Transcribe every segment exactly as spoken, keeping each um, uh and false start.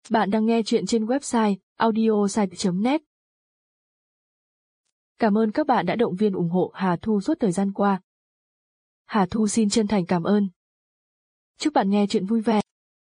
Bạn đang nghe chuyện trên website audiosite chấm net. Cảm ơn các bạn đã động viên ủng hộ Hà Thu suốt thời gian qua. Hà Thu xin chân thành cảm ơn. Chúc bạn nghe chuyện vui vẻ.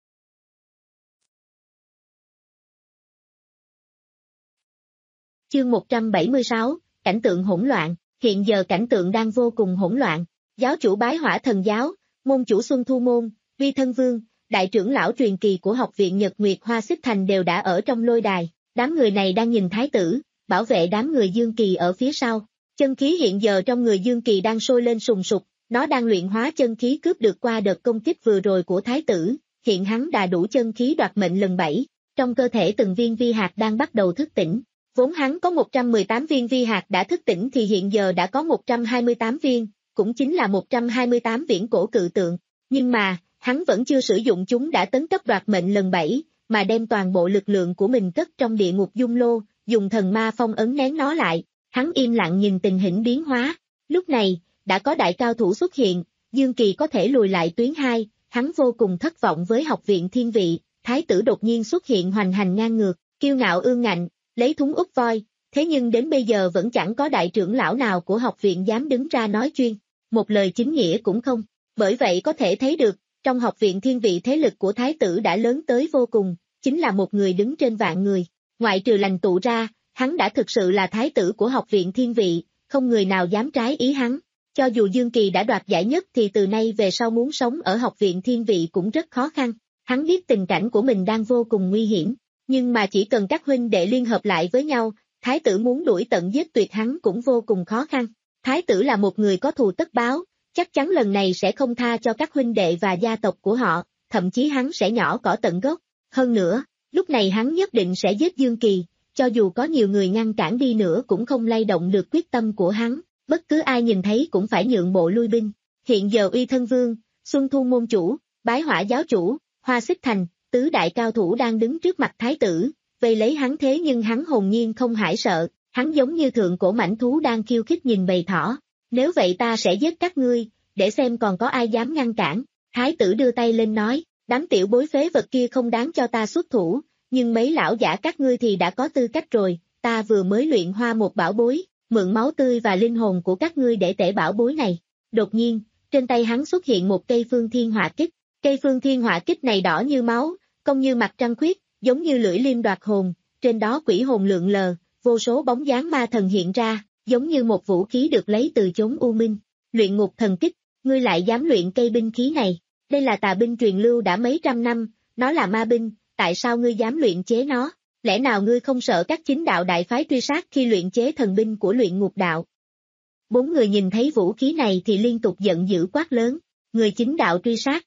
Chương một trăm bảy mươi sáu, cảnh tượng hỗn loạn. Hiện giờ cảnh tượng đang vô cùng hỗn loạn. Giáo chủ Bái Hỏa Thần Giáo, môn chủ Xuân Thu Môn, Vi Thân Vương, đại trưởng lão truyền kỳ của học viện Nhật Nguyệt Hoa Xích Thành đều đã ở trong lôi đài. Đám người này đang nhìn thái tử, bảo vệ đám người Dương Kỳ ở phía sau. Chân khí hiện giờ trong người Dương Kỳ đang sôi lên sùng sục, nó đang luyện hóa chân khí cướp được qua đợt công kích vừa rồi của thái tử, hiện hắn đã đủ chân khí đoạt mệnh lần bảy. Trong cơ thể từng viên vi hạt đang bắt đầu thức tỉnh. Vốn hắn có một trăm mười tám viên vi hạt đã thức tỉnh thì hiện giờ đã có một trăm hai mươi tám viên, cũng chính là một trăm hai mươi tám viễn cổ cự tượng. Nhưng mà, hắn vẫn chưa sử dụng chúng đã tấn cấp đoạt mệnh lần bảy, mà đem toàn bộ lực lượng của mình cất trong địa ngục dung lô, dùng thần ma phong ấn nén nó lại. Hắn im lặng nhìn tình hình biến hóa. Lúc này, đã có đại cao thủ xuất hiện, Dương Kỳ có thể lùi lại tuyến hai, hắn vô cùng thất vọng với học viện thiên vị. Thái tử đột nhiên xuất hiện hoành hành ngang ngược, kiêu ngạo ương ngạnh, lấy thúng úp voi, thế nhưng đến bây giờ vẫn chẳng có đại trưởng lão nào của học viện dám đứng ra nói chuyên, một lời chính nghĩa cũng không. Bởi vậy có thể thấy được, trong học viện thiên vị thế lực của thái tử đã lớn tới vô cùng, chính là một người đứng trên vạn người. Ngoại trừ Lành Tụ ra, hắn đã thực sự là thái tử của học viện thiên vị, không người nào dám trái ý hắn. Cho dù Dương Kỳ đã đoạt giải nhất thì từ nay về sau muốn sống ở học viện thiên vị cũng rất khó khăn. Hắn biết tình cảnh của mình đang vô cùng nguy hiểm, nhưng mà chỉ cần các huynh đệ liên hợp lại với nhau, thái tử muốn đuổi tận giết tuyệt hắn cũng vô cùng khó khăn. Thái tử là một người có thù tất báo, chắc chắn lần này sẽ không tha cho các huynh đệ và gia tộc của họ, thậm chí hắn sẽ nhỏ cỏ tận gốc. Hơn nữa, lúc này hắn nhất định sẽ giết Dương Kỳ, cho dù có nhiều người ngăn cản đi nữa cũng không lay động được quyết tâm của hắn, bất cứ ai nhìn thấy cũng phải nhượng bộ lui binh. Hiện giờ Uy Thân Vương, Xuân Thu Môn Chủ, Bái Hỏa Giáo Chủ, Hoa Xích Thành, tứ đại cao thủ đang đứng trước mặt thái tử, vây lấy hắn thế nhưng hắn hồn nhiên không hãi sợ, hắn giống như thượng cổ mãnh thú đang khiêu khích nhìn bầy thỏ. Nếu vậy ta sẽ giết các ngươi, để xem còn có ai dám ngăn cản. Thái tử đưa tay lên nói, đám tiểu bối phế vật kia không đáng cho ta xuất thủ, nhưng mấy lão giả các ngươi thì đã có tư cách rồi, ta vừa mới luyện hoa một bảo bối, mượn máu tươi và linh hồn của các ngươi để tể bảo bối này. Đột nhiên, trên tay hắn xuất hiện một cây phương thiên hỏa kích, cây phương thiên hỏa kích này đỏ như máu, cong như mặt trăng khuyết, giống như lưỡi liêm đoạt hồn, trên đó quỷ hồn lượn lờ, vô số bóng dáng ma thần hiện ra, giống như một vũ khí được lấy từ chốn u minh. Luyện ngục thần kích, ngươi lại dám luyện cây binh khí này, đây là tà binh truyền lưu đã mấy trăm năm, nó là ma binh, tại sao ngươi dám luyện chế nó? Lẽ nào ngươi không sợ các chính đạo đại phái truy sát khi luyện chế thần binh của luyện ngục đạo? Bốn người nhìn thấy vũ khí này thì liên tục giận dữ quát lớn, người chính đạo truy sát.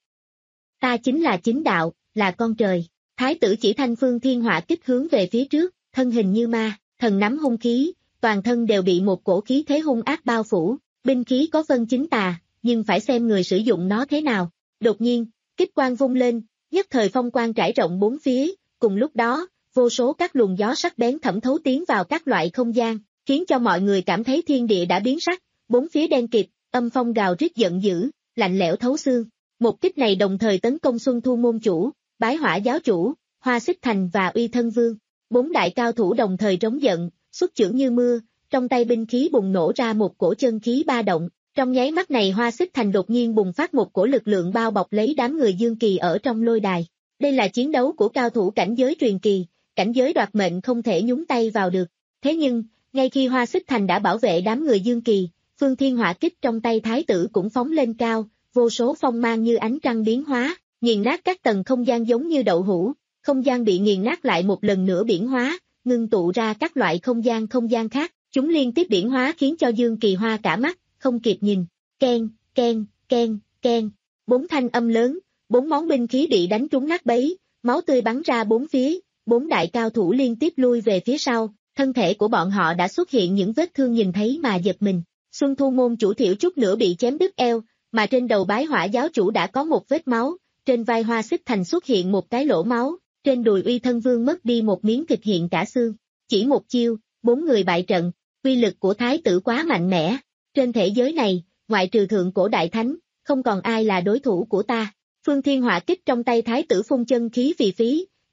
Ta chính là chính đạo, là con trời. Thái tử chỉ thanh phương thiên hỏa kích hướng về phía trước, thân hình như ma, thần nắm hung khí, toàn thân đều bị một cổ khí thế hung ác bao phủ. Binh khí có phân chính tà, nhưng phải xem người sử dụng nó thế nào. Đột nhiên, kích quang vung lên, nhất thời phong quang trải rộng bốn phía, cùng lúc đó, vô số các luồng gió sắc bén thẩm thấu tiến vào các loại không gian, khiến cho mọi người cảm thấy thiên địa đã biến sắc, bốn phía đen kịt, âm phong gào rít giận dữ, lạnh lẽo thấu xương. Một kích này đồng thời tấn công Xuân Thu Môn Chủ, Bái Hỏa Giáo Chủ, Hoa Xích Thành và Uy Thân Vương. Bốn đại cao thủ đồng thời trống giận, xuất chưởng như mưa, trong tay binh khí bùng nổ ra một cổ chân khí ba động. Trong nháy mắt này Hoa Xích Thành đột nhiên bùng phát một cổ lực lượng bao bọc lấy đám người Dương Kỳ ở trong lôi đài. Đây là chiến đấu của cao thủ cảnh giới truyền kỳ, cảnh giới đoạt mệnh không thể nhúng tay vào được. Thế nhưng, ngay khi Hoa Xích Thành đã bảo vệ đám người Dương Kỳ, phương thiên hỏa kích trong tay thái tử cũng phóng lên cao, vô số phong mang như ánh trăng biến hóa, nghiền nát các tầng không gian giống như đậu hũ, không gian bị nghiền nát lại một lần nữa biển hóa, ngưng tụ ra các loại không gian không gian khác, chúng liên tiếp biển hóa khiến cho Dương Kỳ hoa cả mắt, không kịp nhìn. Ken, ken, ken, ken, bốn thanh âm lớn, bốn món binh khí bị đánh trúng nát bấy, máu tươi bắn ra bốn phía, bốn đại cao thủ liên tiếp lui về phía sau, thân thể của bọn họ đã xuất hiện những vết thương nhìn thấy mà giật mình. Xuân Thu Môn Chủ thiểu chút nữa bị chém đứt eo, mà trên đầu Bái Hỏa Giáo Chủ đã có một vết máu, trên vai Hoa Xích Thành xuất hiện một cái lỗ máu, trên đùi Uy Thân Vương mất đi một miếng thịt hiện cả xương. Chỉ một chiêu, bốn người bại trận, uy lực của thái tử quá mạnh mẽ. Trên thế giới này, ngoại trừ thượng cổ đại thánh, không còn ai là đối thủ của ta. Phương thiên hỏa kích trong tay thái tử phun chân khí vì phí,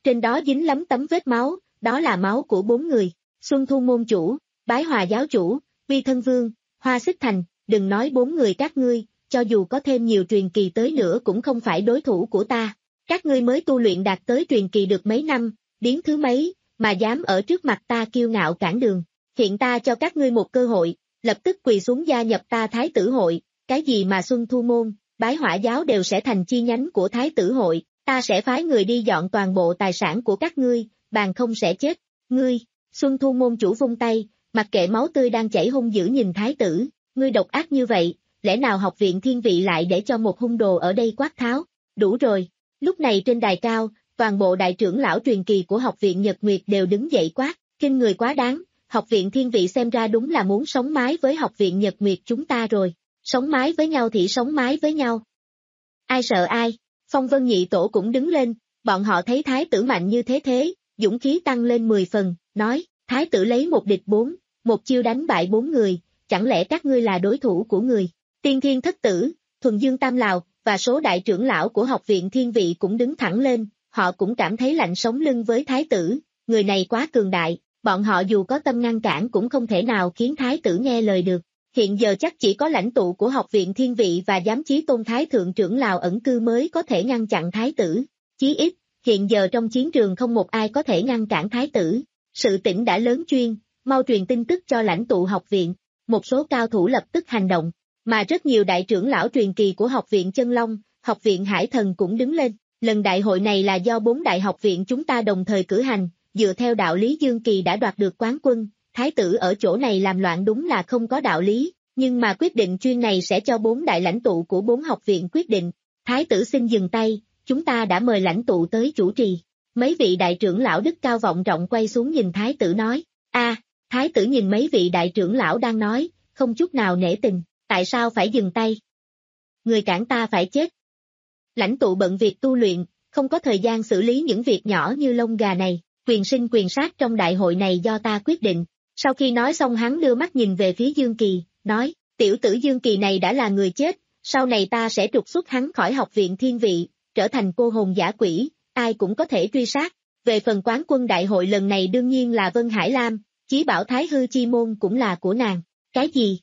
trên đó dính lấm tấm vết máu, đó là máu của bốn người, Xuân Thu môn chủ, Bái Hòa giáo chủ, Vi Thân Vương, Hoa Xích Thành, đừng nói bốn người các ngươi, cho dù có thêm nhiều truyền kỳ tới nữa cũng không phải đối thủ của ta. Các ngươi mới tu luyện đạt tới truyền kỳ được mấy năm, điếng thứ mấy, mà dám ở trước mặt ta kiêu ngạo cản đường. Hiện ta cho các ngươi một cơ hội, lập tức quỳ xuống gia nhập ta Thái tử hội, cái gì mà Xuân Thu môn, Bái Hỏa giáo đều sẽ thành chi nhánh của Thái tử hội, ta sẽ phái người đi dọn toàn bộ tài sản của các ngươi, bàn không sẽ chết. Ngươi, Xuân Thu môn chủ vung tay, mặc kệ máu tươi đang chảy hung dữ nhìn Thái tử, ngươi độc ác như vậy, lẽ nào học viện thiên vị lại để cho một hung đồ ở đây quát tháo? Đủ rồi. Lúc này trên đài cao, toàn bộ đại trưởng lão truyền kỳ của học viện Nhật Nguyệt đều đứng dậy quát, kinh người quá đáng, học viện thiên vị xem ra đúng là muốn sống mái với học viện Nhật Nguyệt chúng ta rồi, sống mái với nhau thì sống mái với nhau. Ai sợ ai? Phong Vân nhị tổ cũng đứng lên, bọn họ thấy thái tử mạnh như thế thế, dũng khí tăng lên mười phần, nói, thái tử lấy một địch bốn, một chiêu đánh bại bốn người, chẳng lẽ các ngươi là đối thủ của người? Tiên Thiên Thất Tử, Thuần Dương Tam Lào, và số đại trưởng lão của học viện thiên vị cũng đứng thẳng lên, họ cũng cảm thấy lạnh sống lưng với thái tử, người này quá cường đại, bọn họ dù có tâm ngăn cản cũng không thể nào khiến thái tử nghe lời được. Hiện giờ chắc chỉ có lãnh tụ của học viện thiên vị và giám chí tôn thái thượng trưởng Lào ẩn cư mới có thể ngăn chặn thái tử. Chí ít, hiện giờ trong chiến trường không một ai có thể ngăn cản thái tử. Sự tỉnh đã lớn chuyên, mau truyền tin tức cho lãnh tụ học viện. Một số cao thủ lập tức hành động, mà rất nhiều đại trưởng lão truyền kỳ của học viện Chân Long, học viện Hải Thần cũng đứng lên. Lần đại hội này là do bốn đại học viện chúng ta đồng thời cử hành, dựa theo đạo lý Dương Kỳ đã đoạt được quán quân. Thái tử ở chỗ này làm loạn đúng là không có đạo lý, nhưng mà quyết định chuyên này sẽ cho bốn đại lãnh tụ của bốn học viện quyết định. Thái tử xin dừng tay, chúng ta đã mời lãnh tụ tới chủ trì. Mấy vị đại trưởng lão đức cao vọng trọng quay xuống nhìn thái tử nói, a, thái tử nhìn mấy vị đại trưởng lão đang nói, không chút nào nể tình, tại sao phải dừng tay? Người cản ta phải chết. Lãnh tụ bận việc tu luyện, không có thời gian xử lý những việc nhỏ như lông gà này, quyền sinh quyền sát trong đại hội này do ta quyết định. Sau khi nói xong hắn đưa mắt nhìn về phía Dương Kỳ, nói, tiểu tử Dương Kỳ này đã là người chết, sau này ta sẽ trục xuất hắn khỏi học viện thiên vị, trở thành cô hồn dã quỷ, ai cũng có thể truy sát. Về phần quán quân đại hội lần này đương nhiên là Vân Hải Lam, chí bảo Thái Hư Chi Môn cũng là của nàng. Cái gì?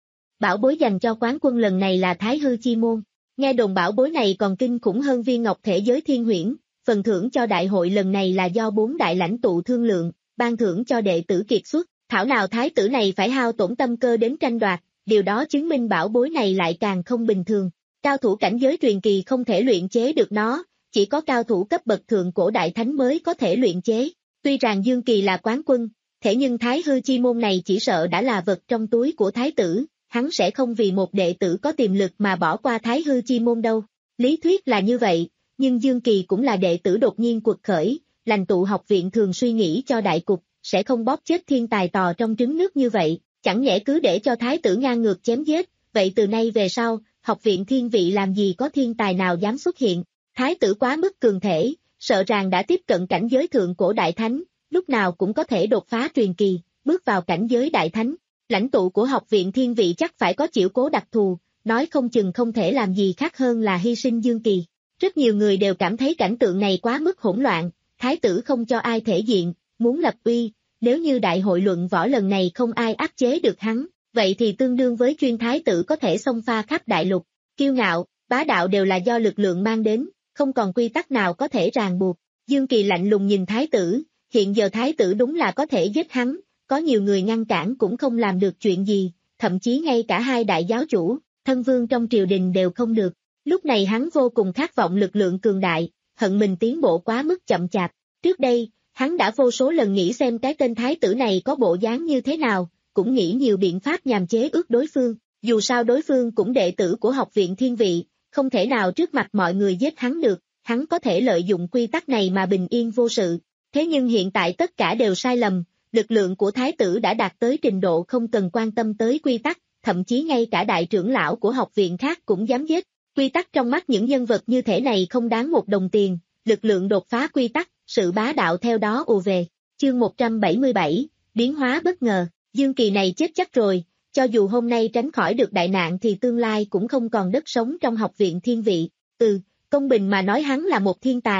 Bảo bối dành cho quán quân lần này là Thái Hư Chi Môn. Nghe đồn bảo bối này còn kinh khủng hơn viên ngọc thể giới thiên huyễn, phần thưởng cho đại hội lần này là do bốn đại lãnh tụ thương lượng, ban thưởng cho đệ tử kiệt xuất. Thảo nào thái tử này phải hao tổn tâm cơ đến tranh đoạt, điều đó chứng minh bảo bối này lại càng không bình thường. Cao thủ cảnh giới truyền kỳ không thể luyện chế được nó, chỉ có cao thủ cấp bậc thượng cổ đại thánh mới có thể luyện chế. Tuy rằng Dương Kỳ là quán quân, thế nhưng Thái Hư Chi Môn này chỉ sợ đã là vật trong túi của thái tử, hắn sẽ không vì một đệ tử có tiềm lực mà bỏ qua Thái Hư Chi Môn đâu. Lý thuyết là như vậy, nhưng Dương Kỳ cũng là đệ tử đột nhiên quật khởi, lãnh tụ học viện thường suy nghĩ cho đại cục, sẽ không bóp chết thiên tài tò trong trứng nước như vậy, chẳng nhẽ cứ để cho thái tử ngang ngược chém giết, vậy từ nay về sau, học viện thiên vị làm gì có thiên tài nào dám xuất hiện. Thái tử quá mức cường thể, sợ rằng đã tiếp cận cảnh giới thượng cổ đại thánh, lúc nào cũng có thể đột phá truyền kỳ, bước vào cảnh giới đại thánh. Lãnh tụ của học viện thiên vị chắc phải có chiếu cố đặc thù, nói không chừng không thể làm gì khác hơn là hy sinh Dương Kỳ. Rất nhiều người đều cảm thấy cảnh tượng này quá mức hỗn loạn, thái tử không cho ai thể diện, muốn lập uy, nếu như đại hội luận võ lần này không ai áp chế được hắn, vậy thì tương đương với chuyên thái tử có thể xông pha khắp đại lục. Kiêu ngạo, bá đạo đều là do lực lượng mang đến, không còn quy tắc nào có thể ràng buộc. Dương Kỳ lạnh lùng nhìn thái tử, hiện giờ thái tử đúng là có thể giết hắn, có nhiều người ngăn cản cũng không làm được chuyện gì, thậm chí ngay cả hai đại giáo chủ, thân vương trong triều đình đều không được. Lúc này hắn vô cùng khát vọng lực lượng cường đại, hận mình tiến bộ quá mức chậm chạp. Trước đây, hắn đã vô số lần nghĩ xem cái tên thái tử này có bộ dáng như thế nào, cũng nghĩ nhiều biện pháp nhằm chế ước đối phương, dù sao đối phương cũng đệ tử của học viện thiên vị, không thể nào trước mặt mọi người giết hắn được, hắn có thể lợi dụng quy tắc này mà bình yên vô sự. Thế nhưng hiện tại tất cả đều sai lầm, lực lượng của thái tử đã đạt tới trình độ không cần quan tâm tới quy tắc, thậm chí ngay cả đại trưởng lão của học viện khác cũng dám giết. Quy tắc trong mắt những nhân vật như thế này không đáng một đồng tiền, lực lượng đột phá quy tắc, sự bá đạo theo đó ùa về. Chương một trăm bảy mươi bảy, biến hóa bất ngờ, Dương Kỳ này chết chắc rồi, cho dù hôm nay tránh khỏi được đại nạn thì tương lai cũng không còn đất sống trong học viện thiên vị. Ừ, công bình mà nói hắn là một thiên tài,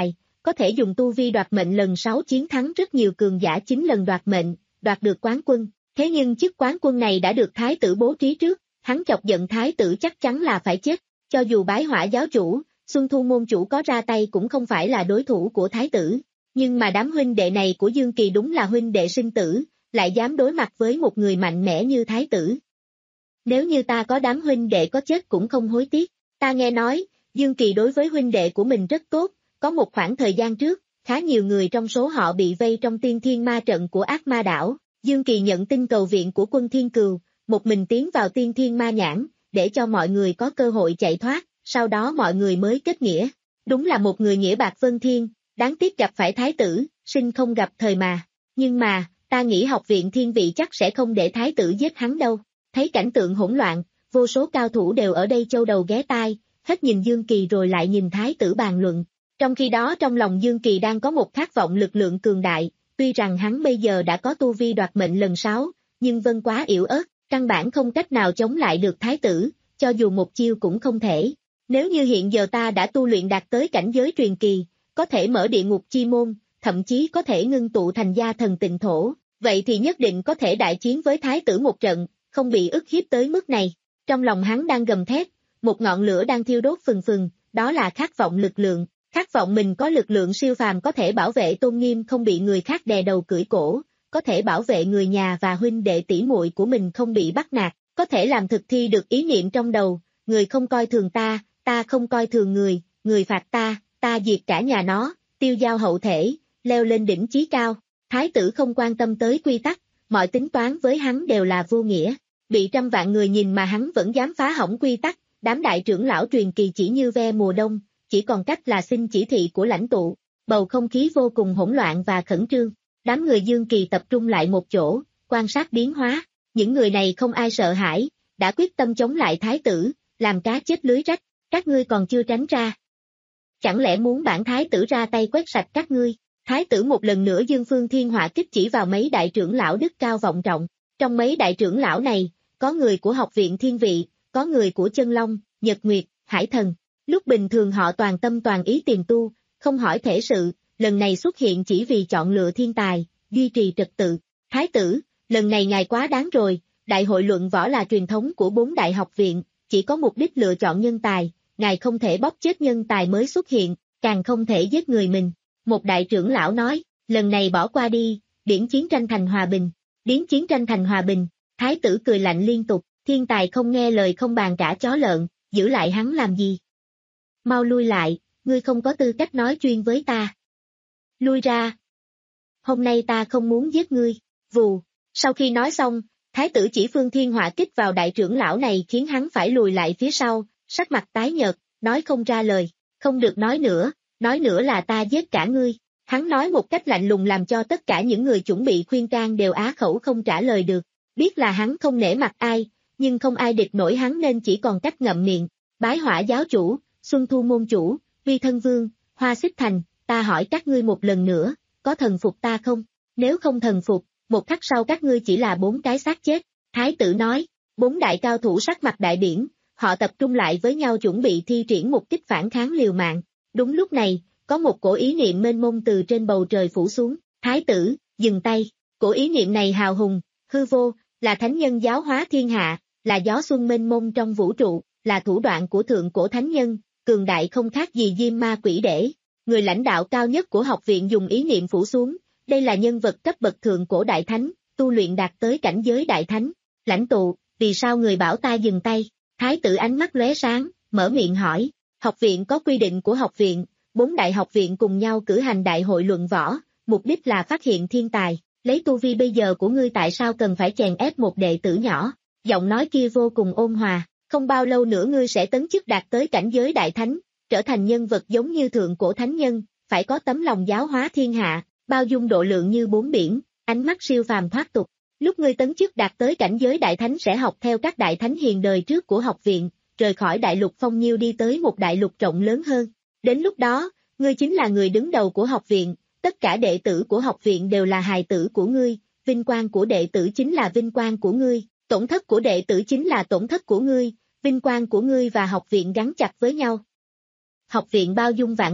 có thể dùng tu vi đoạt mệnh lần sáu chiến thắng rất nhiều cường giả chín lần đoạt mệnh, đoạt được quán quân. Thế nhưng chức quán quân này đã được thái tử bố trí trước, hắn chọc giận thái tử chắc chắn là phải chết. Cho dù bái hỏa giáo chủ, Xuân Thu môn chủ có ra tay cũng không phải là đối thủ của thái tử. Nhưng mà đám huynh đệ này của Dương Kỳ đúng là huynh đệ sinh tử, lại dám đối mặt với một người mạnh mẽ như thái tử. Nếu như ta có đám huynh đệ có chết cũng không hối tiếc. Ta nghe nói, Dương Kỳ đối với huynh đệ của mình rất tốt, có một khoảng thời gian trước, khá nhiều người trong số họ bị vây trong tiên thiên ma trận của ác ma đảo. Dương Kỳ nhận tin cầu viện của quân Thiên Cừu, một mình tiến vào tiên thiên ma nhãn, để cho mọi người có cơ hội chạy thoát, sau đó mọi người mới kết nghĩa. Đúng là một người nghĩa bạc vân thiên, đáng tiếc gặp phải thái tử, sinh không gặp thời mà. Nhưng mà, ta nghĩ học viện thiên vị chắc sẽ không để thái tử giết hắn đâu. Thấy cảnh tượng hỗn loạn, vô số cao thủ đều ở đây châu đầu ghé tai, hết nhìn Dương Kỳ rồi lại nhìn thái tử bàn luận. Trong khi đó trong lòng Dương Kỳ đang có một khát vọng lực lượng cường đại, tuy rằng hắn bây giờ đã có tu vi đoạt mệnh lần sáu, nhưng Vân quá yếu ớt, căn bản không cách nào chống lại được thái tử, cho dù một chiêu cũng không thể. Nếu như hiện giờ ta đã tu luyện đạt tới cảnh giới truyền kỳ, có thể mở địa ngục chi môn, thậm chí có thể ngưng tụ thành gia thần tịnh thổ, vậy thì nhất định có thể đại chiến với thái tử một trận, không bị ức hiếp tới mức này. Trong lòng hắn đang gầm thét, một ngọn lửa đang thiêu đốt phừng phừng, đó là khát vọng lực lượng, khát vọng mình có lực lượng siêu phàm có thể bảo vệ tôn nghiêm không bị người khác đè đầu cưỡi cổ, có thể bảo vệ người nhà và huynh đệ tỷ muội của mình không bị bắt nạt, có thể làm thực thi được ý niệm trong đầu, người không coi thường ta, ta không coi thường người, người phạt ta, ta diệt cả nhà nó, tiêu giao hậu thể, leo lên đỉnh chí cao. Thái tử không quan tâm tới quy tắc, mọi tính toán với hắn đều là vô nghĩa. Bị trăm vạn người nhìn mà hắn vẫn dám phá hỏng quy tắc, đám đại trưởng lão truyền kỳ chỉ như ve mùa đông, chỉ còn cách là xin chỉ thị của lãnh tụ. Bầu không khí vô cùng hỗn loạn và khẩn trương. Đám người Dương Kỳ tập trung lại một chỗ, quan sát biến hóa. Những người này không ai sợ hãi, đã quyết tâm chống lại thái tử, làm cá chết lưới rách. Các ngươi còn chưa tránh ra. Chẳng lẽ muốn bản thái tử ra tay quét sạch các ngươi? Thái tử một lần nữa dương phương thiên hỏa kích chỉ vào mấy đại trưởng lão đức cao vọng trọng. Trong mấy đại trưởng lão này, có người của học viện thiên vị, có người của chân long, nhật nguyệt, hải thần. Lúc bình thường họ toàn tâm toàn ý tìm tu, không hỏi thể sự, lần này xuất hiện chỉ vì chọn lựa thiên tài, duy trì trật tự. Thái tử, lần này ngài quá đáng rồi, đại hội luận võ là truyền thống của bốn đại học viện, chỉ có mục đích lựa chọn nhân tài, ngài không thể bóp chết nhân tài mới xuất hiện, càng không thể giết người mình. Một đại trưởng lão nói, lần này bỏ qua đi, điển chiến tranh thành hòa bình. Điển chiến tranh thành hòa bình, thái tử cười lạnh liên tục, thiên tài không nghe lời không bàn cả chó lợn, giữ lại hắn làm gì? Mau lui lại, ngươi không có tư cách nói chuyên với ta. Lui ra. Hôm nay ta không muốn giết ngươi, vù. Sau khi nói xong, thái tử chỉ phương thiên hỏa kích vào đại trưởng lão này khiến hắn phải lùi lại phía sau, sắc mặt tái nhợt, nói không ra lời, không được nói nữa, nói nữa là ta giết cả ngươi. Hắn nói một cách lạnh lùng làm cho tất cả những người chuẩn bị khuyên can đều á khẩu không trả lời được, biết là hắn không nể mặt ai, nhưng không ai địch nổi hắn nên chỉ còn cách ngậm miệng. Bái hỏa giáo chủ, Xuân Thu môn chủ, Vi thân vương, Hoa Xích Thành, ta hỏi các ngươi một lần nữa, có thần phục ta không? Nếu không thần phục, một khắc sau các ngươi chỉ là bốn cái xác chết. Thái tử nói, bốn đại cao thủ sắc mặt đại biển, họ tập trung lại với nhau chuẩn bị thi triển một kích phản kháng liều mạng. Đúng lúc này, có một cổ ý niệm mênh mông từ trên bầu trời phủ xuống. Thái tử, dừng tay. Cổ ý niệm này hào hùng, hư vô, là thánh nhân giáo hóa thiên hạ, là gió xuân mênh mông trong vũ trụ, là thủ đoạn của thượng cổ thánh nhân, cường đại không khác gì diêm ma quỷ để. Người lãnh đạo cao nhất của học viện dùng ý niệm phủ xuống, đây là nhân vật cấp bậc thượng cổ đại thánh, tu luyện đạt tới cảnh giới đại thánh. Lãnh tụ, vì sao người bảo ta dừng tay? Thái tử ánh mắt lóe sáng, mở miệng hỏi. Học viện có quy định của học viện, bốn đại học viện cùng nhau cử hành đại hội luận võ, mục đích là phát hiện thiên tài. Lấy tu vi bây giờ của ngươi tại sao cần phải chèn ép một đệ tử nhỏ? Giọng nói kia vô cùng ôn hòa, không bao lâu nữa ngươi sẽ tấn chức đạt tới cảnh giới đại thánh, trở thành nhân vật giống như thượng cổ thánh nhân, phải có tấm lòng giáo hóa thiên hạ, bao dung độ lượng như bốn biển, ánh mắt siêu phàm thoát tục. Lúc ngươi tấn chức đạt tới cảnh giới đại thánh sẽ học theo các đại thánh hiền đời trước của học viện, rời khỏi đại lục phong nhiêu đi tới một đại lục rộng lớn hơn. Đến lúc đó, ngươi chính là người đứng đầu của học viện, tất cả đệ tử của học viện đều là hài tử của ngươi, vinh quang của đệ tử chính là vinh quang của ngươi, tổn thất của đệ tử chính là tổn thất của ngươi, vinh quang của ngươi và học viện gắn chặt với nhau. Học viện bao dung vạn vật,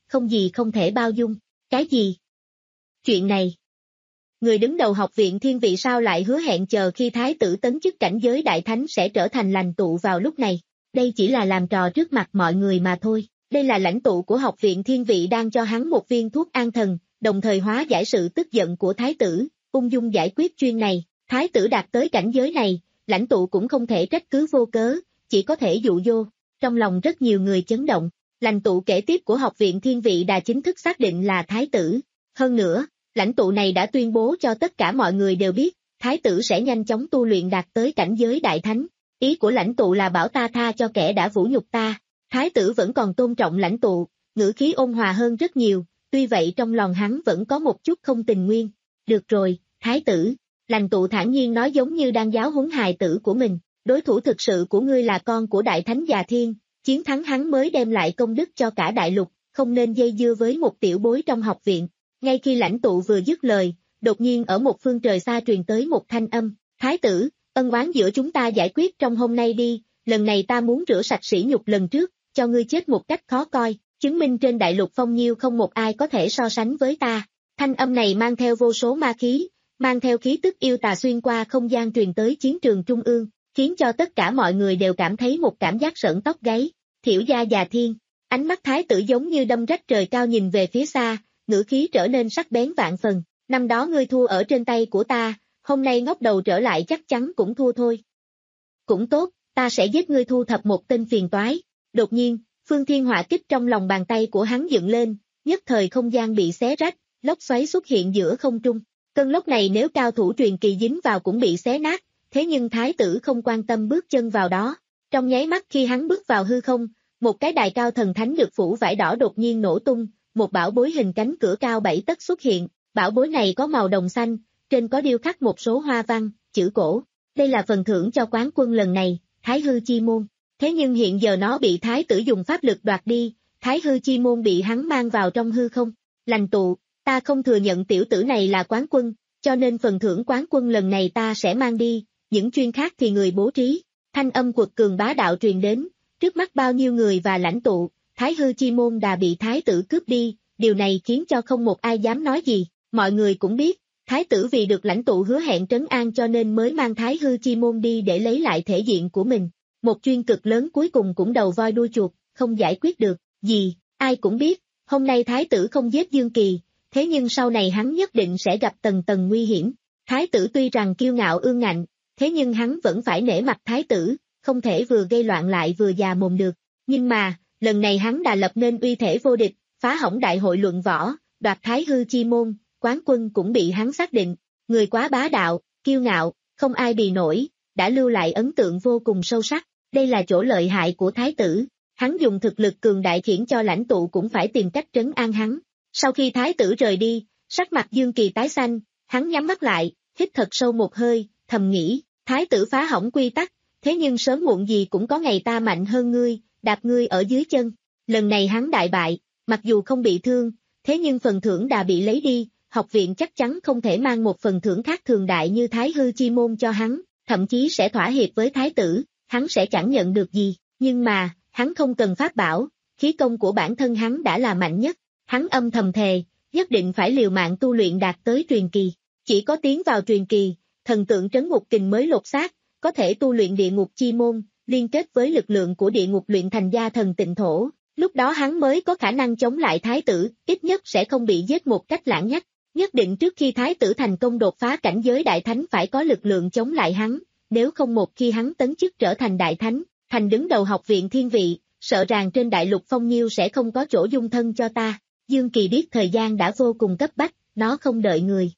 không gì không thể bao dung. Cái gì? Chuyện này. Người đứng đầu học viện thiên vị sao lại hứa hẹn chờ khi thái tử tấn chức cảnh giới đại thánh sẽ trở thành lãnh tụ vào lúc này? Đây chỉ là làm trò trước mặt mọi người mà thôi. Đây là lãnh tụ của học viện thiên vị đang cho hắn một viên thuốc an thần, đồng thời hóa giải sự tức giận của thái tử, ung dung giải quyết chuyên này. Thái tử đạt tới cảnh giới này, lãnh tụ cũng không thể trách cứ vô cớ, chỉ có thể dụ dỗ. Trong lòng rất nhiều người chấn động, lãnh tụ kể tiếp của học viện thiên vị đã chính thức xác định là thái tử. Hơn nữa, lãnh tụ này đã tuyên bố cho tất cả mọi người đều biết, thái tử sẽ nhanh chóng tu luyện đạt tới cảnh giới đại thánh. Ý của lãnh tụ là bảo ta tha cho kẻ đã vũ nhục ta. Thái tử vẫn còn tôn trọng lãnh tụ, ngữ khí ôn hòa hơn rất nhiều, tuy vậy trong lòng hắn vẫn có một chút không tình nguyên. Được rồi, thái tử, lãnh tụ thản nhiên nói giống như đang giáo huấn hài tử của mình, đối thủ thực sự của ngươi là con của đại thánh già thiên, chiến thắng hắn mới đem lại công đức cho cả đại lục, không nên dây dưa với một tiểu bối trong học viện. Ngay khi lãnh tụ vừa dứt lời, đột nhiên ở một phương trời xa truyền tới một thanh âm, thái tử, ân oán giữa chúng ta giải quyết trong hôm nay đi, lần này ta muốn rửa sạch sỉ nhục lần trước, cho ngươi chết một cách khó coi, chứng minh trên đại lục phong nhiêu không một ai có thể so sánh với ta. Thanh âm này mang theo vô số ma khí, mang theo khí tức yêu tà xuyên qua không gian truyền tới chiến trường trung ương, khiến cho tất cả mọi người đều cảm thấy một cảm giác sởn tóc gáy. Thiểu gia già thiên, ánh mắt thái tử giống như đâm rách trời cao nhìn về phía xa, ngữ khí trở nên sắc bén vạn phần, năm đó ngươi thua ở trên tay của ta, hôm nay ngóc đầu trở lại chắc chắn cũng thua thôi. Cũng tốt, ta sẽ giết ngươi thu thập một tên phiền toái. Đột nhiên, phương thiên hỏa kích trong lòng bàn tay của hắn dựng lên, nhất thời không gian bị xé rách, lốc xoáy xuất hiện giữa không trung. Cơn lốc này nếu cao thủ truyền kỳ dính vào cũng bị xé nát, thế nhưng thái tử không quan tâm bước chân vào đó. Trong nháy mắt khi hắn bước vào hư không, một cái đài cao thần thánh được phủ vải đỏ đột nhiên nổ tung, một bảo bối hình cánh cửa cao bảy tấc xuất hiện, bảo bối này có màu đồng xanh, trên có điêu khắc một số hoa văn, chữ cổ. Đây là phần thưởng cho quán quân lần này, Thái Hư Chi Môn. Thế nhưng hiện giờ nó bị thái tử dùng pháp lực đoạt đi, Thái Hư Chi Môn bị hắn mang vào trong hư không. Lãnh tụ, ta không thừa nhận tiểu tử này là quán quân, cho nên phần thưởng quán quân lần này ta sẽ mang đi, những chuyên khác thì người bố trí. Thanh âm quật cường bá đạo truyền đến, trước mắt bao nhiêu người và lãnh tụ, Thái Hư Chi Môn đã bị thái tử cướp đi, điều này khiến cho không một ai dám nói gì. Mọi người cũng biết, thái tử vì được lãnh tụ hứa hẹn trấn an cho nên mới mang Thái Hư Chi Môn đi để lấy lại thể diện của mình. Một chuyên cực lớn cuối cùng cũng đầu voi đuôi chuột, không giải quyết được gì. Ai cũng biết, hôm nay thái tử không giết Dương Kỳ, thế nhưng sau này hắn nhất định sẽ gặp tầng tầng nguy hiểm. Thái tử tuy rằng kiêu ngạo ương ngạnh, thế nhưng hắn vẫn phải nể mặt thái tử, không thể vừa gây loạn lại vừa già mồm được. Nhưng mà, lần này hắn đã lập nên uy thể vô địch, phá hỏng đại hội luận võ, đoạt Thái Hư Chi Môn, quán quân cũng bị hắn xác định. Người quá bá đạo, kiêu ngạo, không ai bì nổi, đã lưu lại ấn tượng vô cùng sâu sắc. Đây là chỗ lợi hại của thái tử, hắn dùng thực lực cường đại khiến cho lãnh tụ cũng phải tìm cách trấn an hắn. Sau khi thái tử rời đi, sắc mặt Dương Kỳ tái xanh, hắn nhắm mắt lại, hít thật sâu một hơi, thầm nghĩ, thái tử phá hỏng quy tắc, thế nhưng sớm muộn gì cũng có ngày ta mạnh hơn ngươi, đạp ngươi ở dưới chân. Lần này hắn đại bại, mặc dù không bị thương, thế nhưng phần thưởng đã bị lấy đi, học viện chắc chắn không thể mang một phần thưởng khác thường đại như Thái Hư Chi Môn cho hắn, thậm chí sẽ thỏa hiệp với thái tử, hắn sẽ chẳng nhận được gì, nhưng mà, hắn không cần pháp bảo, khí công của bản thân hắn đã là mạnh nhất, hắn âm thầm thề, nhất định phải liều mạng tu luyện đạt tới truyền kỳ, chỉ có tiến vào truyền kỳ, thần tượng trấn ngục kình mới lột xác, có thể tu luyện địa ngục chi môn, liên kết với lực lượng của địa ngục luyện thành gia thần tịnh thổ, lúc đó hắn mới có khả năng chống lại thái tử, ít nhất sẽ không bị giết một cách lãng nhách, nhất định trước khi thái tử thành công đột phá cảnh giới đại thánh phải có lực lượng chống lại hắn, nếu không một khi hắn tấn chức trở thành đại thánh, thành đứng đầu học viện thiên vị, sợ rằng trên đại lục phong nhiêu sẽ không có chỗ dung thân cho ta. Dương Kỳ biết thời gian đã vô cùng cấp bách, nó không đợi người.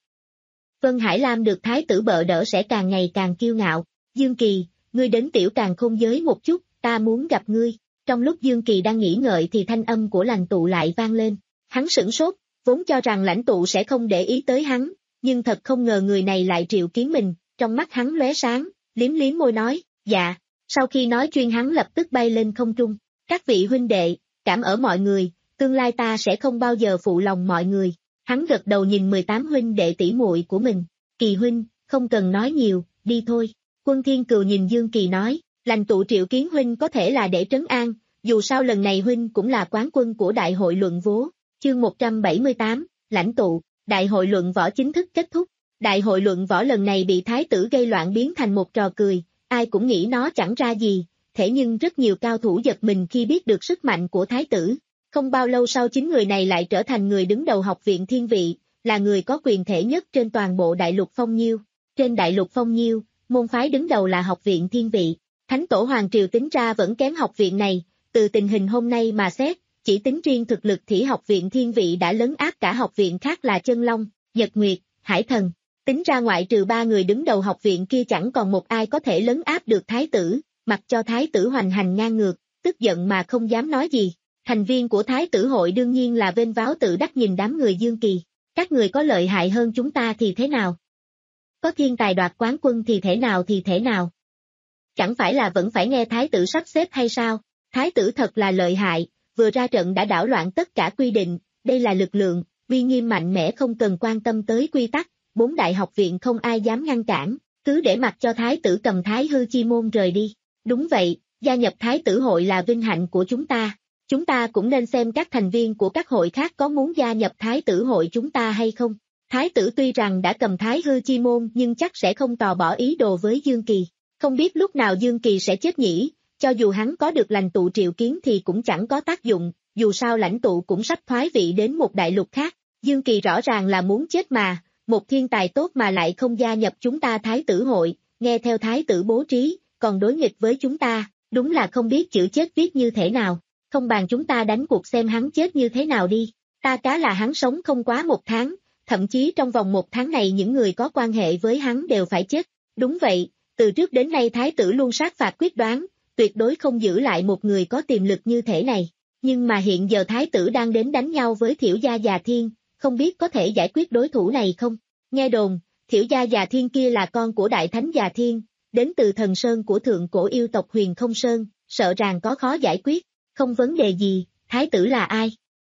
Vân Hải Lam được thái tử bợ đỡ sẽ càng ngày càng kiêu ngạo. Dương Kỳ, ngươi đến tiểu càng không giới một chút, ta muốn gặp ngươi. Trong lúc Dương Kỳ đang nghĩ ngợi thì thanh âm của lãnh tụ lại vang lên. Hắn sửng sốt, vốn cho rằng lãnh tụ sẽ không để ý tới hắn, nhưng thật không ngờ người này lại triệu kiến mình, trong mắt hắn lóe sáng, liếm liếm môi nói, dạ. Sau khi nói chuyên hắn lập tức bay lên không trung. Các vị huynh đệ, cảm ở mọi người, tương lai ta sẽ không bao giờ phụ lòng mọi người. Hắn gật đầu nhìn mười tám huynh đệ tỷ muội của mình. Kỳ huynh, không cần nói nhiều, đi thôi. Quân Thiên Cừu nhìn Dương Kỳ nói, lãnh tụ triệu kiến huynh có thể là để trấn an, dù sao lần này huynh cũng là quán quân của đại hội luận vố. Chương một trăm bảy mươi tám, lãnh tụ, đại hội luận võ chính thức kết thúc. Đại hội luận võ lần này bị thái tử gây loạn biến thành một trò cười, ai cũng nghĩ nó chẳng ra gì, thế nhưng rất nhiều cao thủ giật mình khi biết được sức mạnh của thái tử. Không bao lâu sau chính người này lại trở thành người đứng đầu học viện Thiên Vị, là người có quyền thể nhất trên toàn bộ đại lục Phong Nhiêu. Trên đại lục Phong Nhiêu, môn phái đứng đầu là học viện Thiên Vị. Thánh tổ Hoàng Triều tính ra vẫn kém học viện này, từ tình hình hôm nay mà xét, chỉ tính riêng thực lực thì học viện Thiên Vị đã lấn áp cả học viện khác là Chân Long, Nhật Nguyệt, Hải Thần. Tính ra ngoại trừ ba người đứng đầu học viện kia chẳng còn một ai có thể lấn áp được thái tử, mặc cho thái tử hoành hành ngang ngược, tức giận mà không dám nói gì. Thành viên của thái tử hội đương nhiên là vênh váo tự đắc nhìn đám người Dương Kỳ. Các người có lợi hại hơn chúng ta thì thế nào? Có thiên tài đoạt quán quân thì thế nào thì thế nào? Chẳng phải là vẫn phải nghe thái tử sắp xếp hay sao? Thái tử thật là lợi hại, vừa ra trận đã đảo loạn tất cả quy định, đây là lực lượng, uy nghiêm mạnh mẽ không cần quan tâm tới quy tắc, bốn đại học viện không ai dám ngăn cản, cứ để mặc cho thái tử cầm Thái Hư Chi Môn rời đi. Đúng vậy, gia nhập thái tử hội là vinh hạnh của chúng ta. Chúng ta cũng nên xem các thành viên của các hội khác có muốn gia nhập thái tử hội chúng ta hay không. Thái tử tuy rằng đã cầm Thái Hư Chi Môn nhưng chắc sẽ không tò bỏ ý đồ với Dương Kỳ. Không biết lúc nào Dương Kỳ sẽ chết nhỉ, cho dù hắn có được lãnh tụ triệu kiến thì cũng chẳng có tác dụng, dù sao lãnh tụ cũng sắp thoái vị đến một đại lục khác. Dương Kỳ rõ ràng là muốn chết mà, một thiên tài tốt mà lại không gia nhập chúng ta thái tử hội, nghe theo thái tử bố trí, còn đối nghịch với chúng ta, đúng là không biết chữ chết viết như thế nào. Không bàn chúng ta đánh cuộc xem hắn chết như thế nào đi, ta cá là hắn sống không quá một tháng, thậm chí trong vòng một tháng này những người có quan hệ với hắn đều phải chết. Đúng vậy, từ trước đến nay thái tử luôn sát phạt quyết đoán, tuyệt đối không giữ lại một người có tiềm lực như thế này. Nhưng mà hiện giờ thái tử đang đến đánh nhau với Thiểu Gia Già Thiên, không biết có thể giải quyết đối thủ này không? Nghe đồn, Thiểu Gia Già Thiên kia là con của Đại Thánh Già Thiên, đến từ thần sơn của thượng cổ yêu tộc Huyền Không Sơn, sợ rằng có khó giải quyết. Không vấn đề gì, thái tử là ai?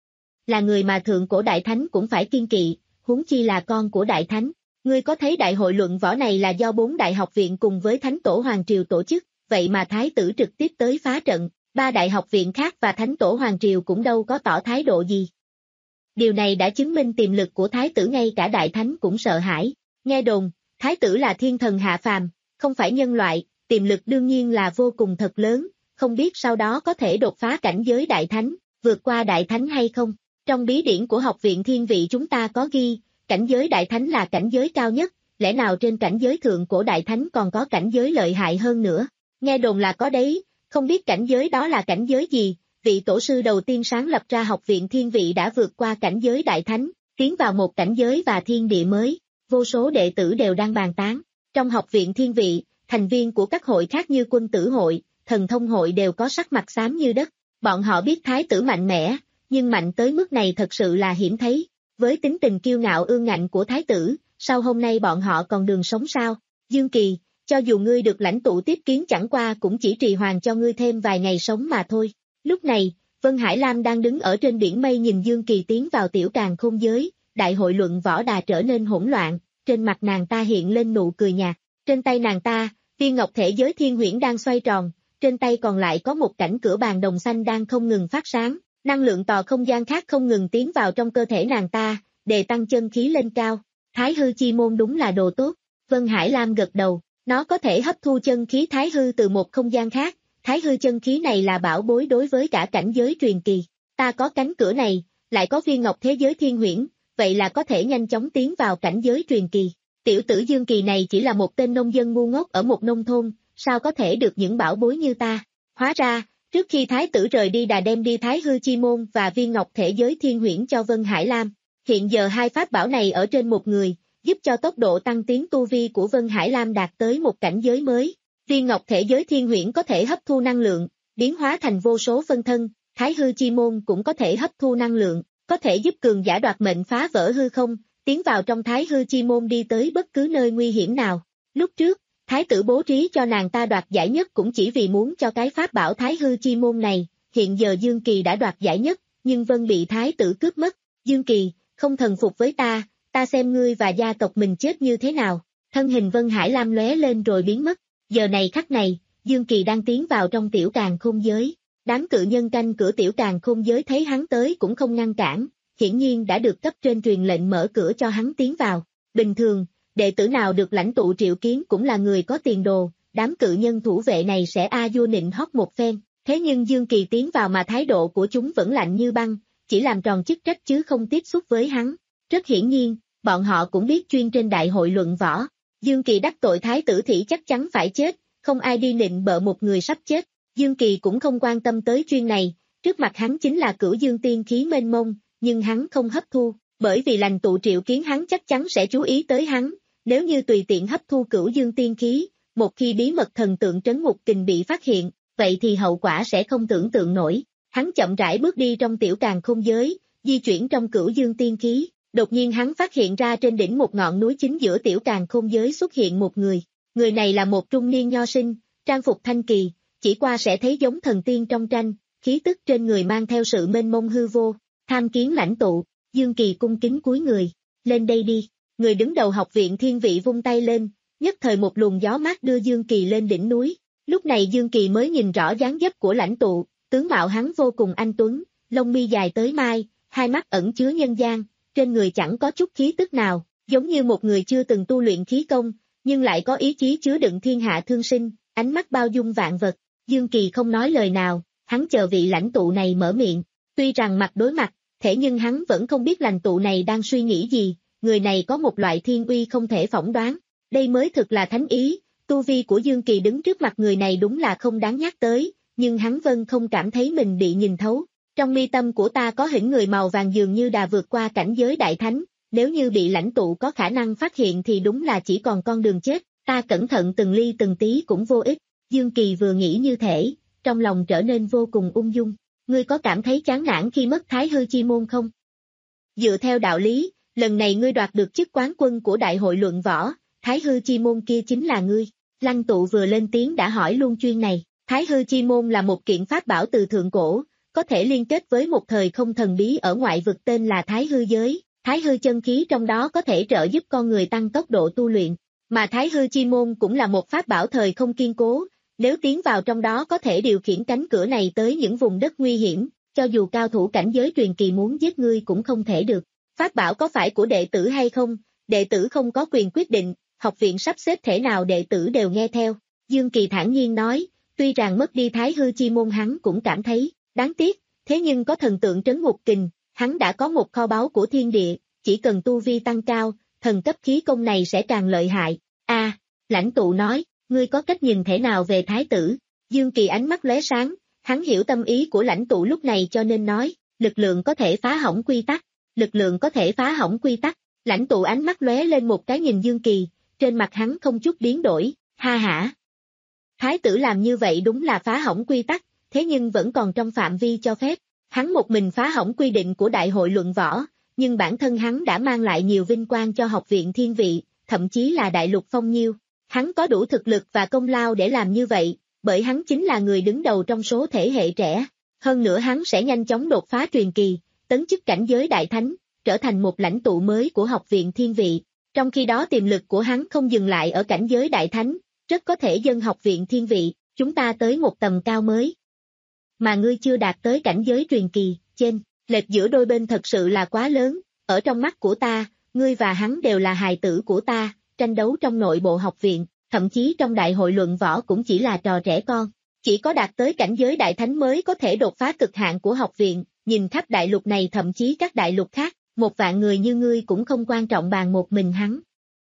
Là người mà thượng cổ đại thánh cũng phải kiêng kỵ, huống chi là con của đại thánh. Ngươi có thấy đại hội luận võ này là do bốn đại học viện cùng với thánh tổ Hoàng Triều tổ chức, vậy mà thái tử trực tiếp tới phá trận, ba đại học viện khác và thánh tổ Hoàng Triều cũng đâu có tỏ thái độ gì. Điều này đã chứng minh tiềm lực của thái tử, ngay cả đại thánh cũng sợ hãi. Nghe đồn, thái tử là thiên thần hạ phàm, không phải nhân loại, tiềm lực đương nhiên là vô cùng thật lớn. Không biết sau đó có thể đột phá cảnh giới đại thánh, vượt qua đại thánh hay không. Trong bí điển của học viện Thiên Vị chúng ta có ghi, cảnh giới đại thánh là cảnh giới cao nhất, lẽ nào trên cảnh giới thượng cổ đại thánh còn có cảnh giới lợi hại hơn nữa. Nghe đồn là có đấy, không biết cảnh giới đó là cảnh giới gì, vị tổ sư đầu tiên sáng lập ra học viện Thiên Vị đã vượt qua cảnh giới đại thánh, tiến vào một cảnh giới và thiên địa mới, vô số đệ tử đều đang bàn tán. Trong học viện Thiên Vị, thành viên của các hội khác như Quân Tử Hội, Thần Thông Hội đều có sắc mặt xám như đất, bọn họ biết thái tử mạnh mẽ, nhưng mạnh tới mức này thật sự là hiếm thấy. Với tính tình kiêu ngạo ương ngạnh của thái tử, sau hôm nay bọn họ còn đường sống sao? Dương Kỳ, cho dù ngươi được lãnh tụ tiếp kiến chẳng qua cũng chỉ trì hoãn cho ngươi thêm vài ngày sống mà thôi. Lúc này, Vân Hải Lam đang đứng ở trên biển mây nhìn Dương Kỳ tiến vào tiểu càn khôn giới, đại hội luận võ đà trở nên hỗn loạn, trên mặt nàng ta hiện lên nụ cười nhạt, trên tay nàng ta, viên ngọc thể giới thiên huyễn đang xoay tròn, trên tay còn lại có một cảnh cửa bàn đồng xanh đang không ngừng phát sáng, năng lượng tò không gian khác không ngừng tiến vào trong cơ thể nàng ta, để tăng chân khí lên cao. Thái Hư Chi Môn đúng là đồ tốt. Vân Hải Lam gật đầu, nó có thể hấp thu chân khí Thái Hư từ một không gian khác, Thái Hư chân khí này là bảo bối đối với cả cảnh giới truyền kỳ. Ta có cánh cửa này, lại có viên ngọc thế giới thiên huyễn, vậy là có thể nhanh chóng tiến vào cảnh giới truyền kỳ. Tiểu tử Dương Kỳ này chỉ là một tên nông dân ngu ngốc ở một nông thôn, sao có thể được những bảo bối như ta? Hóa ra, trước khi thái tử rời đi đã đem đi Thái Hư Chi Môn và viên ngọc thể giới thiên huyễn cho Vân Hải Lam. Hiện giờ hai pháp bảo này ở trên một người, giúp cho tốc độ tăng tiến tu vi của Vân Hải Lam đạt tới một cảnh giới mới. Viên ngọc thể giới thiên huyễn có thể hấp thu năng lượng, biến hóa thành vô số phân thân, Thái Hư Chi Môn cũng có thể hấp thu năng lượng, có thể giúp cường giả đoạt mệnh phá vỡ hư không, tiến vào trong Thái Hư Chi Môn đi tới bất cứ nơi nguy hiểm nào. Lúc trước, thái tử bố trí cho nàng ta đoạt giải nhất cũng chỉ vì muốn cho cái pháp bảo Thái Hư Chi Môn này, hiện giờ Dương Kỳ đã đoạt giải nhất, nhưng Vân bị thái tử cướp mất. Dương Kỳ, không thần phục với ta, ta xem ngươi và gia tộc mình chết như thế nào. Thân hình Vân Hải Lam lóe lên rồi biến mất. Giờ này khắc này, Dương Kỳ đang tiến vào trong tiểu càn khôn giới. Đám cự nhân canh cửa tiểu càn khôn giới thấy hắn tới cũng không ngăn cản, hiển nhiên đã được cấp trên truyền lệnh mở cửa cho hắn tiến vào. Bình thường, đệ tử nào được lãnh tụ triệu kiến cũng là người có tiền đồ, đám cự nhân thủ vệ này sẽ a vua nịnh hót một phen, thế nhưng Dương Kỳ tiến vào mà thái độ của chúng vẫn lạnh như băng, chỉ làm tròn chức trách chứ không tiếp xúc với hắn. Rất hiển nhiên, bọn họ cũng biết chuyên trên đại hội luận võ, Dương Kỳ đắc tội thái tử Thị chắc chắn phải chết, không ai đi nịnh bợ một người sắp chết. Dương Kỳ cũng không quan tâm tới chuyên này, trước mặt hắn chính là Cửu Dương tiên khí mênh mông, nhưng hắn không hấp thu, bởi vì lãnh tụ triệu kiến hắn chắc chắn sẽ chú ý tới hắn, nếu như tùy tiện hấp thu Cửu Dương tiên khí, một khi bí mật thần tượng trấn ngục kình bị phát hiện, vậy thì hậu quả sẽ không tưởng tượng nổi. Hắn chậm rãi bước đi trong tiểu càn khôn giới, di chuyển trong Cửu Dương tiên khí, đột nhiên hắn phát hiện ra trên đỉnh một ngọn núi chính giữa tiểu càn khôn giới xuất hiện một người, người này là một trung niên nho sinh, trang phục thanh kỳ, chỉ qua sẽ thấy giống thần tiên trong tranh, khí tức trên người mang theo sự mênh mông hư vô. Tham kiến lãnh tụ. Dương Kỳ cung kính cúi người, lên đây đi. Người đứng đầu học viện thiên vị vung tay lên, nhất thời một luồng gió mát đưa Dương Kỳ lên đỉnh núi. Lúc này Dương Kỳ mới nhìn rõ dáng dấp của lãnh tụ, tướng mạo hắn vô cùng anh tuấn, lông mi dài tới mai, hai mắt ẩn chứa nhân gian, trên người chẳng có chút khí tức nào, giống như một người chưa từng tu luyện khí công, nhưng lại có ý chí chứa đựng thiên hạ thương sinh, ánh mắt bao dung vạn vật. Dương Kỳ không nói lời nào, hắn chờ vị lãnh tụ này mở miệng, tuy rằng mặt đối mặt, thế nhưng hắn vẫn không biết lãnh tụ này đang suy nghĩ gì, người này có một loại thiên uy không thể phỏng đoán, đây mới thực là thánh ý, tu vi của Dương Kỳ đứng trước mặt người này đúng là không đáng nhắc tới, nhưng hắn vẫn không cảm thấy mình bị nhìn thấu. Trong mi tâm của ta có hình người màu vàng dường như đã vượt qua cảnh giới đại thánh, nếu như bị lãnh tụ có khả năng phát hiện thì đúng là chỉ còn con đường chết, ta cẩn thận từng ly từng tí cũng vô ích. Dương Kỳ vừa nghĩ như thể, trong lòng trở nên vô cùng ung dung. Ngươi có cảm thấy chán nản khi mất Thái Hư Chi Môn không? Dựa theo đạo lý, lần này ngươi đoạt được chức quán quân của đại hội luận võ, Thái Hư Chi Môn kia chính là ngươi. Lăng tụ vừa lên tiếng đã hỏi luôn chuyên này. Thái Hư Chi Môn là một kiện pháp bảo từ thượng cổ, có thể liên kết với một thời không thần bí ở ngoại vực tên là Thái Hư Giới. Thái Hư chân khí trong đó có thể trợ giúp con người tăng tốc độ tu luyện, mà Thái Hư Chi Môn cũng là một pháp bảo thời không kiên cố, nếu tiến vào trong đó có thể điều khiển cánh cửa này tới những vùng đất nguy hiểm, cho dù cao thủ cảnh giới truyền kỳ muốn giết ngươi cũng không thể được. Pháp bảo có phải của đệ tử hay không, đệ tử không có quyền quyết định, học viện sắp xếp thể nào đệ tử đều nghe theo. Dương Kỳ thản nhiên nói, tuy rằng mất đi Thái Hư Chi Môn hắn cũng cảm thấy đáng tiếc, thế nhưng có thần tượng trấn ngục kình, hắn đã có một kho báu của thiên địa, chỉ cần tu vi tăng cao, thần cấp khí công này sẽ càng lợi hại. A, à, lãnh tụ nói, ngươi có cách nhìn thế nào về thái tử? Dương Kỳ ánh mắt lóe sáng, hắn hiểu tâm ý của lãnh tụ lúc này cho nên nói, lực lượng có thể phá hỏng quy tắc, lực lượng có thể phá hỏng quy tắc. Lãnh tụ ánh mắt lóe lên một cái nhìn Dương Kỳ, trên mặt hắn không chút biến đổi, ha hả. Thái tử làm như vậy đúng là phá hỏng quy tắc, thế nhưng vẫn còn trong phạm vi cho phép. Hắn một mình phá hỏng quy định của đại hội luận võ, nhưng bản thân hắn đã mang lại nhiều vinh quang cho học viện thiên vị, thậm chí là đại lục phong nhiêu. Hắn có đủ thực lực và công lao để làm như vậy, bởi hắn chính là người đứng đầu trong số thế hệ trẻ. Hơn nữa hắn sẽ nhanh chóng đột phá truyền kỳ, tấn chức cảnh giới đại thánh, trở thành một lãnh tụ mới của học viện thiên vị. Trong khi đó tiềm lực của hắn không dừng lại ở cảnh giới đại thánh, rất có thể dâng học viện thiên vị, chúng ta tới một tầm cao mới. Mà ngươi chưa đạt tới cảnh giới truyền kỳ, trên, lệch giữa đôi bên thật sự là quá lớn, ở trong mắt của ta, ngươi và hắn đều là hài tử của ta, tranh đấu trong nội bộ học viện, thậm chí trong đại hội luận võ cũng chỉ là trò trẻ con. Chỉ có đạt tới cảnh giới đại thánh mới có thể đột phá cực hạn của học viện, nhìn khắp đại lục này thậm chí các đại lục khác, một vạn người như ngươi cũng không quan trọng bằng một mình hắn.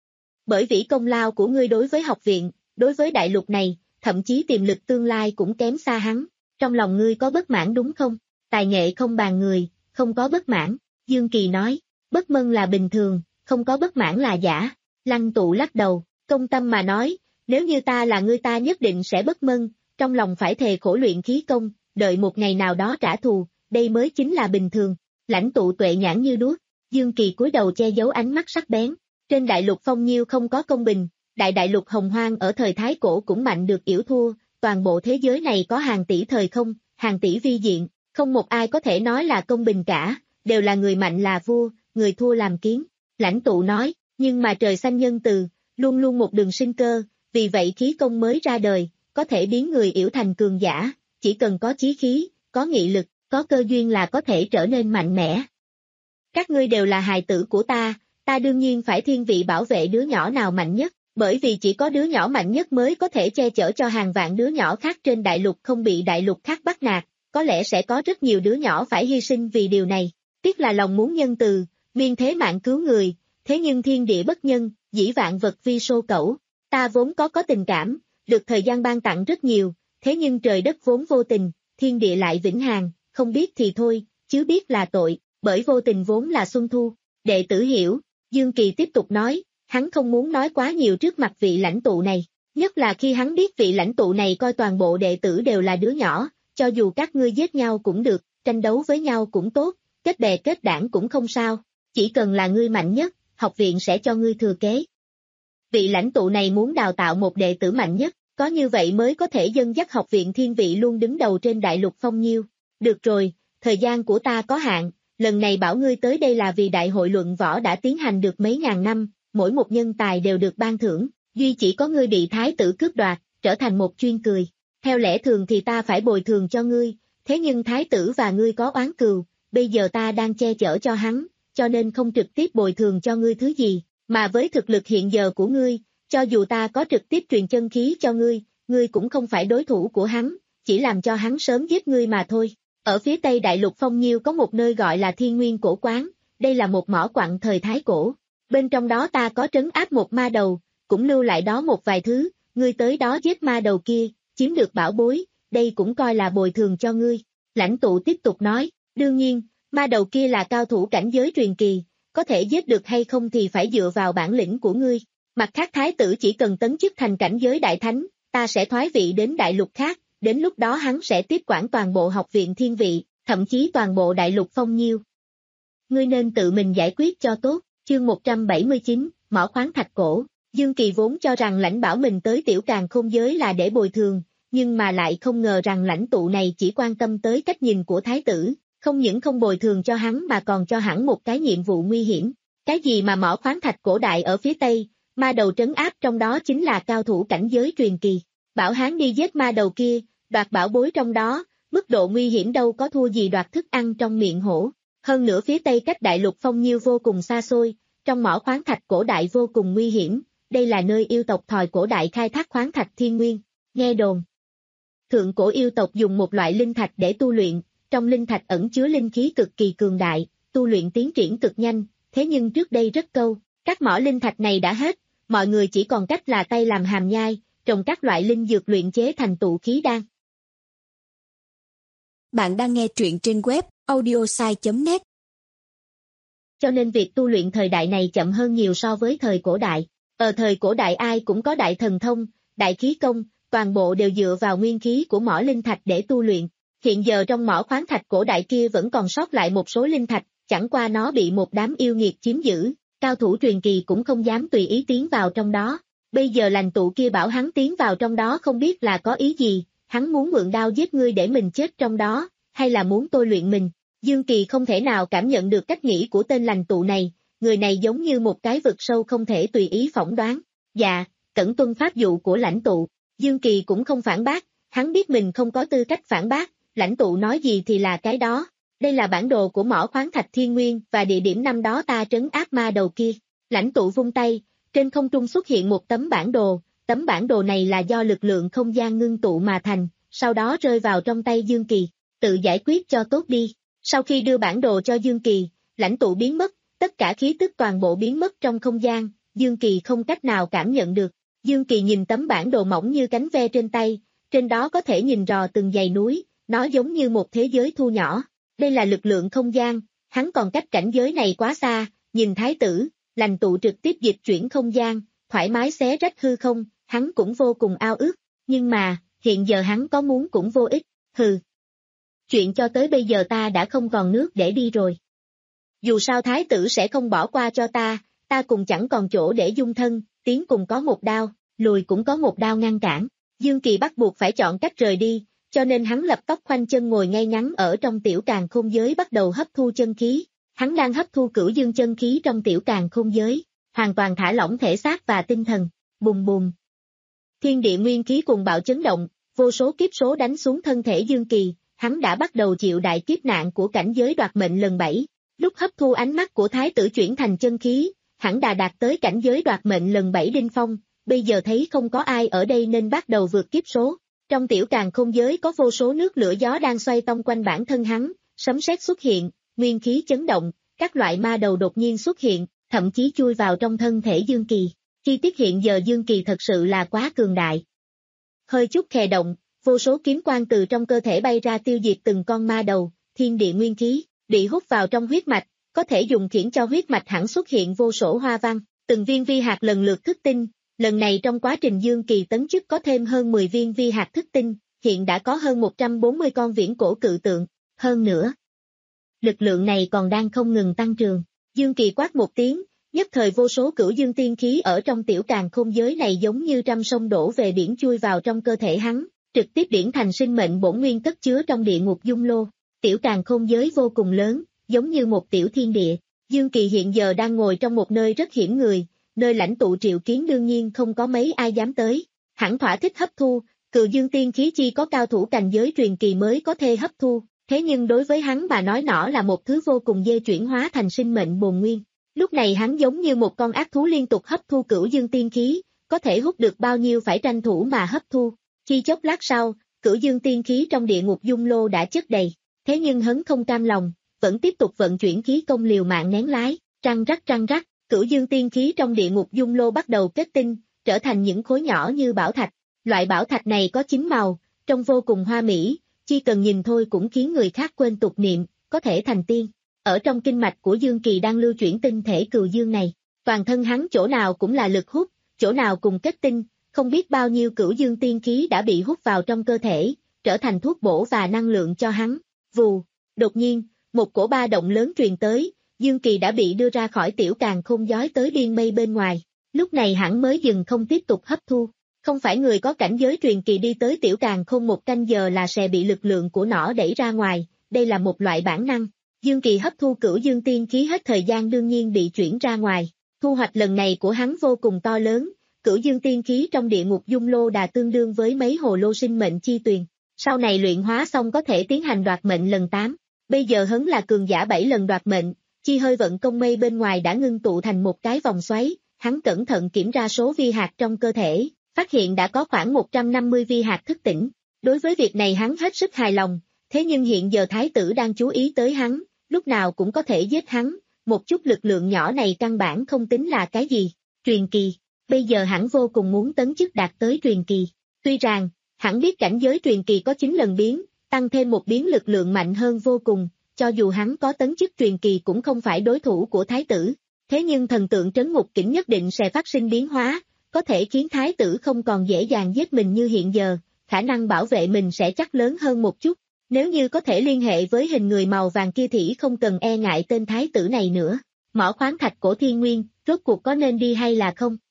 Bởi vì công lao của ngươi đối với học viện, đối với đại lục này, thậm chí tiềm lực tương lai cũng kém xa hắn. Trong lòng ngươi có bất mãn đúng không? Tài nghệ không bàn người, không có bất mãn. Dương Kỳ nói, bất mân là bình thường, không có bất mãn là giả. Lăng tụ lắc đầu, công tâm mà nói, nếu như ta là ngươi ta nhất định sẽ bất mân, trong lòng phải thề khổ luyện khí công, đợi một ngày nào đó trả thù, đây mới chính là bình thường. Lãnh tụ tuệ nhãn như đuốc, Dương Kỳ cúi đầu che giấu ánh mắt sắc bén. Trên đại lục phong nhiêu không có công bình, đại đại lục hồng hoang ở thời Thái Cổ cũng mạnh được yểu thua, toàn bộ thế giới này có hàng tỷ thời không, hàng tỷ vi diện, không một ai có thể nói là công bình cả, đều là người mạnh là vua, người thua làm kiến. Lãnh tụ nói, nhưng mà trời xanh nhân từ, luôn luôn một đường sinh cơ, vì vậy khí công mới ra đời, có thể biến người yểu thành cường giả, chỉ cần có chí khí, có nghị lực, có cơ duyên là có thể trở nên mạnh mẽ. Các ngươi đều là hài tử của ta, ta đương nhiên phải thiên vị bảo vệ đứa nhỏ nào mạnh nhất, bởi vì chỉ có đứa nhỏ mạnh nhất mới có thể che chở cho hàng vạn đứa nhỏ khác trên đại lục không bị đại lục khác bắt nạt, có lẽ sẽ có rất nhiều đứa nhỏ phải hy sinh vì điều này. Tiếc là lòng muốn nhân từ, miên thế mạng cứu người, thế nhưng thiên địa bất nhân, dĩ vạn vật vi số cẩu, ta vốn có có tình cảm, được thời gian ban tặng rất nhiều, thế nhưng trời đất vốn vô tình, thiên địa lại vĩnh hằng, không biết thì thôi, chứ biết là tội, bởi vô tình vốn là xuân thu. Đệ tử hiểu, Dương Kỳ tiếp tục nói, hắn không muốn nói quá nhiều trước mặt vị lãnh tụ này, nhất là khi hắn biết vị lãnh tụ này coi toàn bộ đệ tử đều là đứa nhỏ, cho dù các ngươi giết nhau cũng được, tranh đấu với nhau cũng tốt, kết bè kết đảng cũng không sao, chỉ cần là ngươi mạnh nhất, học viện sẽ cho ngươi thừa kế. Vị lãnh tụ này muốn đào tạo một đệ tử mạnh nhất, có như vậy mới có thể dẫn dắt học viện thiên vị luôn đứng đầu trên đại lục phong nhiêu. Được rồi, thời gian của ta có hạn, lần này bảo ngươi tới đây là vì đại hội luận võ đã tiến hành được mấy ngàn năm, mỗi một nhân tài đều được ban thưởng, duy chỉ có ngươi bị thái tử cướp đoạt, trở thành một chuyên cười. Theo lẽ thường thì ta phải bồi thường cho ngươi, thế nhưng thái tử và ngươi có oán cừu, bây giờ ta đang che chở cho hắn, cho nên không trực tiếp bồi thường cho ngươi thứ gì, mà với thực lực hiện giờ của ngươi, cho dù ta có trực tiếp truyền chân khí cho ngươi, ngươi cũng không phải đối thủ của hắn, chỉ làm cho hắn sớm giết ngươi mà thôi. Ở phía tây đại lục phong nhiêu có một nơi gọi là Thiên Nguyên Cổ Quán, đây là một mỏ quặng thời Thái Cổ, bên trong đó ta có trấn áp một ma đầu, cũng lưu lại đó một vài thứ, ngươi tới đó giết ma đầu kia, chiếm được bảo bối, đây cũng coi là bồi thường cho ngươi. Lãnh tụ tiếp tục nói, đương nhiên, ma đầu kia là cao thủ cảnh giới truyền kỳ, có thể giết được hay không thì phải dựa vào bản lĩnh của ngươi. Mặt khác thái tử chỉ cần tấn chức thành cảnh giới đại thánh, ta sẽ thoái vị đến đại lục khác, đến lúc đó hắn sẽ tiếp quản toàn bộ học viện thiên vị, thậm chí toàn bộ đại lục phong nhiêu. Ngươi nên tự mình giải quyết cho tốt. Chương một trăm bảy mươi chín, mỏ khoáng thạch cổ. Dương Kỳ vốn cho rằng lãnh bảo mình tới tiểu càn khôn giới là để bồi thường, nhưng mà lại không ngờ rằng lãnh tụ này chỉ quan tâm tới cách nhìn của thái tử, không những không bồi thường cho hắn mà còn cho hắn một cái nhiệm vụ nguy hiểm. Cái gì mà mỏ khoáng thạch cổ đại ở phía tây, ma đầu trấn áp trong đó chính là cao thủ cảnh giới truyền kỳ. Bảo hắn đi giết ma đầu kia, đoạt bảo bối trong đó, mức độ nguy hiểm đâu có thua gì đoạt thức ăn trong miệng hổ. Hơn nữa phía tây cách đại lục phong nhiêu vô cùng xa xôi, trong mỏ khoáng thạch cổ đại vô cùng nguy hiểm, đây là nơi yêu tộc Thòi cổ đại khai thác khoáng thạch thiên nguyên. Nghe đồn, thượng cổ yêu tộc dùng một loại linh thạch để tu luyện, trong linh thạch ẩn chứa linh khí cực kỳ cường đại, tu luyện tiến triển cực nhanh, thế nhưng trước đây rất câu, các mỏ linh thạch này đã hết, mọi người chỉ còn cách là tay làm hàm nhai, trồng các loại linh dược luyện chế thành tụ khí đan. Bạn đang nghe truyện trên web audiosai chấm net. Cho nên việc tu luyện thời đại này chậm hơn nhiều so với thời cổ đại. Ở thời cổ đại ai cũng có đại thần thông, đại khí công, toàn bộ đều dựa vào nguyên khí của mỏ linh thạch để tu luyện. Hiện giờ trong mỏ khoáng thạch cổ đại kia vẫn còn sót lại một số linh thạch, chẳng qua nó bị một đám yêu nghiệt chiếm giữ, cao thủ truyền kỳ cũng không dám tùy ý tiến vào trong đó. Bây giờ lãnh tụ kia bảo hắn tiến vào trong đó không biết là có ý gì, hắn muốn mượn đao giết ngươi để mình chết trong đó, hay là muốn tôi luyện mình. Dương Kỳ không thể nào cảm nhận được cách nghĩ của tên lãnh tụ này, người này giống như một cái vực sâu không thể tùy ý phỏng đoán. Dạ, cẩn tuân pháp dụ của lãnh tụ. Dương Kỳ cũng không phản bác, hắn biết mình không có tư cách phản bác, lãnh tụ nói gì thì là cái đó. Đây là bản đồ của mỏ khoáng thạch thiên nguyên và địa điểm năm đó ta trấn áp ma đầu kia. Lãnh tụ vung tay, trên không trung xuất hiện một tấm bản đồ, tấm bản đồ này là do lực lượng không gian ngưng tụ mà thành, sau đó rơi vào trong tay Dương Kỳ, tự giải quyết cho tốt đi. Sau khi đưa bản đồ cho Dương Kỳ, lãnh tụ biến mất, tất cả khí tức toàn bộ biến mất trong không gian, Dương Kỳ không cách nào cảm nhận được. Dương Kỳ nhìn tấm bản đồ mỏng như cánh ve trên tay, trên đó có thể nhìn rò từng dãy núi, nó giống như một thế giới thu nhỏ. Đây là lực lượng không gian, hắn còn cách cảnh giới này quá xa, nhìn thái tử, lãnh tụ trực tiếp dịch chuyển không gian, thoải mái xé rách hư không, hắn cũng vô cùng ao ước, nhưng mà, hiện giờ hắn có muốn cũng vô ích, hừ. Chuyện cho tới bây giờ ta đã không còn nước để đi rồi. Dù sao thái tử sẽ không bỏ qua cho ta, ta cùng chẳng còn chỗ để dung thân, tiến cùng có một đao, lùi cũng có một đao ngăn cản. Dương Kỳ bắt buộc phải chọn cách rời đi, cho nên hắn lập tóc khoanh chân ngồi ngay ngắn ở trong tiểu càn khôn giới bắt đầu hấp thu chân khí. Hắn đang hấp thu cửu dương chân khí trong tiểu càn khôn giới, hoàn toàn thả lỏng thể xác và tinh thần. Bùng bùng. Thiên địa nguyên khí cuồng bạo chấn động, vô số kiếp số đánh xuống thân thể Dương Kỳ, hắn đã bắt đầu chịu đại kiếp nạn của cảnh giới đoạt mệnh lần bảy. Lúc hấp thu ánh mắt của thái tử chuyển thành chân khí, hẳn đã đạt tới cảnh giới đoạt mệnh lần bảy đỉnh phong, bây giờ thấy không có ai ở đây nên bắt đầu vượt kiếp số. Trong tiểu càn khôn giới có vô số nước lửa gió đang xoay tông quanh bản thân hắn, sấm sét xuất hiện, nguyên khí chấn động, các loại ma đầu đột nhiên xuất hiện, thậm chí chui vào trong thân thể Dương Kỳ. Chi tiết hiện giờ Dương Kỳ thật sự là quá cường đại. Hơi chút khè động, vô số kiếm quang từ trong cơ thể bay ra tiêu diệt từng con ma đầu, thiên địa nguyên khí, bị hút vào trong huyết mạch, có thể dùng khiển cho huyết mạch hẳn xuất hiện vô số hoa văn, từng viên vi hạt lần lượt thức tinh, lần này trong quá trình Dương Kỳ tấn chức có thêm hơn mười viên vi hạt thức tinh, hiện đã có hơn một trăm bốn mươi con viễn cổ cự tượng, hơn nữa. Lực lượng này còn đang không ngừng tăng trưởng. Dương Kỳ quát một tiếng, nhất thời vô số cửu dương tiên khí ở trong tiểu càn khôn giới này giống như trăm sông đổ về biển chui vào trong cơ thể hắn, trực tiếp điển thành sinh mệnh bổn nguyên cất chứa trong địa ngục dung lô. Tiểu càn khôn giới vô cùng lớn, giống như một tiểu thiên địa. Dương Kỳ hiện giờ đang ngồi trong một nơi rất hiểm người, nơi lãnh tụ triệu kiến đương nhiên không có mấy ai dám tới. Hẳn thỏa thích hấp thu, cửu dương tiên khí chi có cao thủ cảnh giới truyền kỳ mới có thể hấp thu, thế nhưng đối với hắn mà nói nọ là một thứ vô cùng dễ chuyển hóa thành sinh mệnh bổn nguyên. Lúc này hắn giống như một con ác thú liên tục hấp thu cửu dương tiên khí, có thể hút được bao nhiêu phải tranh thủ mà hấp thu. Chi chốc lát sau, cửu dương tiên khí trong địa ngục dung lô đã chất đầy, thế nhưng hắn không cam lòng, vẫn tiếp tục vận chuyển khí công liều mạng nén lái, trăng rắc trăng rắc, cửu dương tiên khí trong địa ngục dung lô bắt đầu kết tinh, trở thành những khối nhỏ như bảo thạch. Loại bảo thạch này có chín màu, trông vô cùng hoa mỹ, chỉ cần nhìn thôi cũng khiến người khác quên tục niệm, có thể thành tiên. Ở trong kinh mạch của Dương Kỳ đang lưu chuyển tinh thể cừu dương này, toàn thân hắn chỗ nào cũng là lực hút, chỗ nào cùng kết tinh, không biết bao nhiêu cửu dương tiên khí đã bị hút vào trong cơ thể, trở thành thuốc bổ và năng lượng cho hắn. Vù, đột nhiên, một cổ ba động lớn truyền tới, Dương Kỳ đã bị đưa ra khỏi tiểu càn khôn giới tới biên mây bên ngoài, lúc này hắn mới dừng không tiếp tục hấp thu. Không phải người có cảnh giới truyền kỳ đi tới tiểu càn khôn một canh giờ là sẽ bị lực lượng của nó đẩy ra ngoài, đây là một loại bản năng. Dương Kỳ hấp thu cửu dương tiên khí hết thời gian đương nhiên bị chuyển ra ngoài, thu hoạch lần này của hắn vô cùng to lớn, cửu dương tiên khí trong địa ngục dung lô đà tương đương với mấy hồ lô sinh mệnh chi tuyền, sau này luyện hóa xong có thể tiến hành đoạt mệnh lần tám, bây giờ hắn là cường giả bảy lần đoạt mệnh, chi hơi vận công mây bên ngoài đã ngưng tụ thành một cái vòng xoáy, hắn cẩn thận kiểm tra số vi hạt trong cơ thể, phát hiện đã có khoảng một trăm năm mươi vi hạt thức tỉnh, đối với việc này hắn hết sức hài lòng, thế nhưng hiện giờ thái tử đang chú ý tới hắn, lúc nào cũng có thể giết hắn, một chút lực lượng nhỏ này căn bản không tính là cái gì. Truyền kỳ, bây giờ hắn vô cùng muốn tấn chức đạt tới truyền kỳ, tuy rằng, hắn biết cảnh giới truyền kỳ có chín lần biến, tăng thêm một biến lực lượng mạnh hơn vô cùng, cho dù hắn có tấn chức truyền kỳ cũng không phải đối thủ của thái tử, thế nhưng thần tượng trấn ngục kỉnh nhất định sẽ phát sinh biến hóa, có thể khiến thái tử không còn dễ dàng giết mình như hiện giờ, khả năng bảo vệ mình sẽ chắc lớn hơn một chút. Nếu như có thể liên hệ với hình người màu vàng kia thì không cần e ngại tên thái tử này nữa. Mỏ khoáng thạch cổ thiên nguyên, rốt cuộc có nên đi hay là không?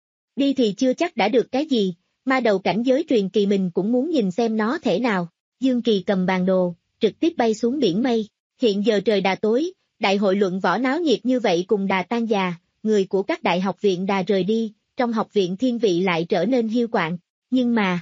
Đi thì chưa chắc đã được cái gì, ma đầu cảnh giới truyền kỳ mình cũng muốn nhìn xem nó thể nào. Dương Kỳ cầm bàn đồ, trực tiếp bay xuống biển mây. Hiện giờ trời đà tối, đại hội luận võ náo nhiệt như vậy cùng đà tan già, người của các đại học viện đà rời đi, trong học viện thiên vị lại trở nên hiu quạnh. Nhưng mà...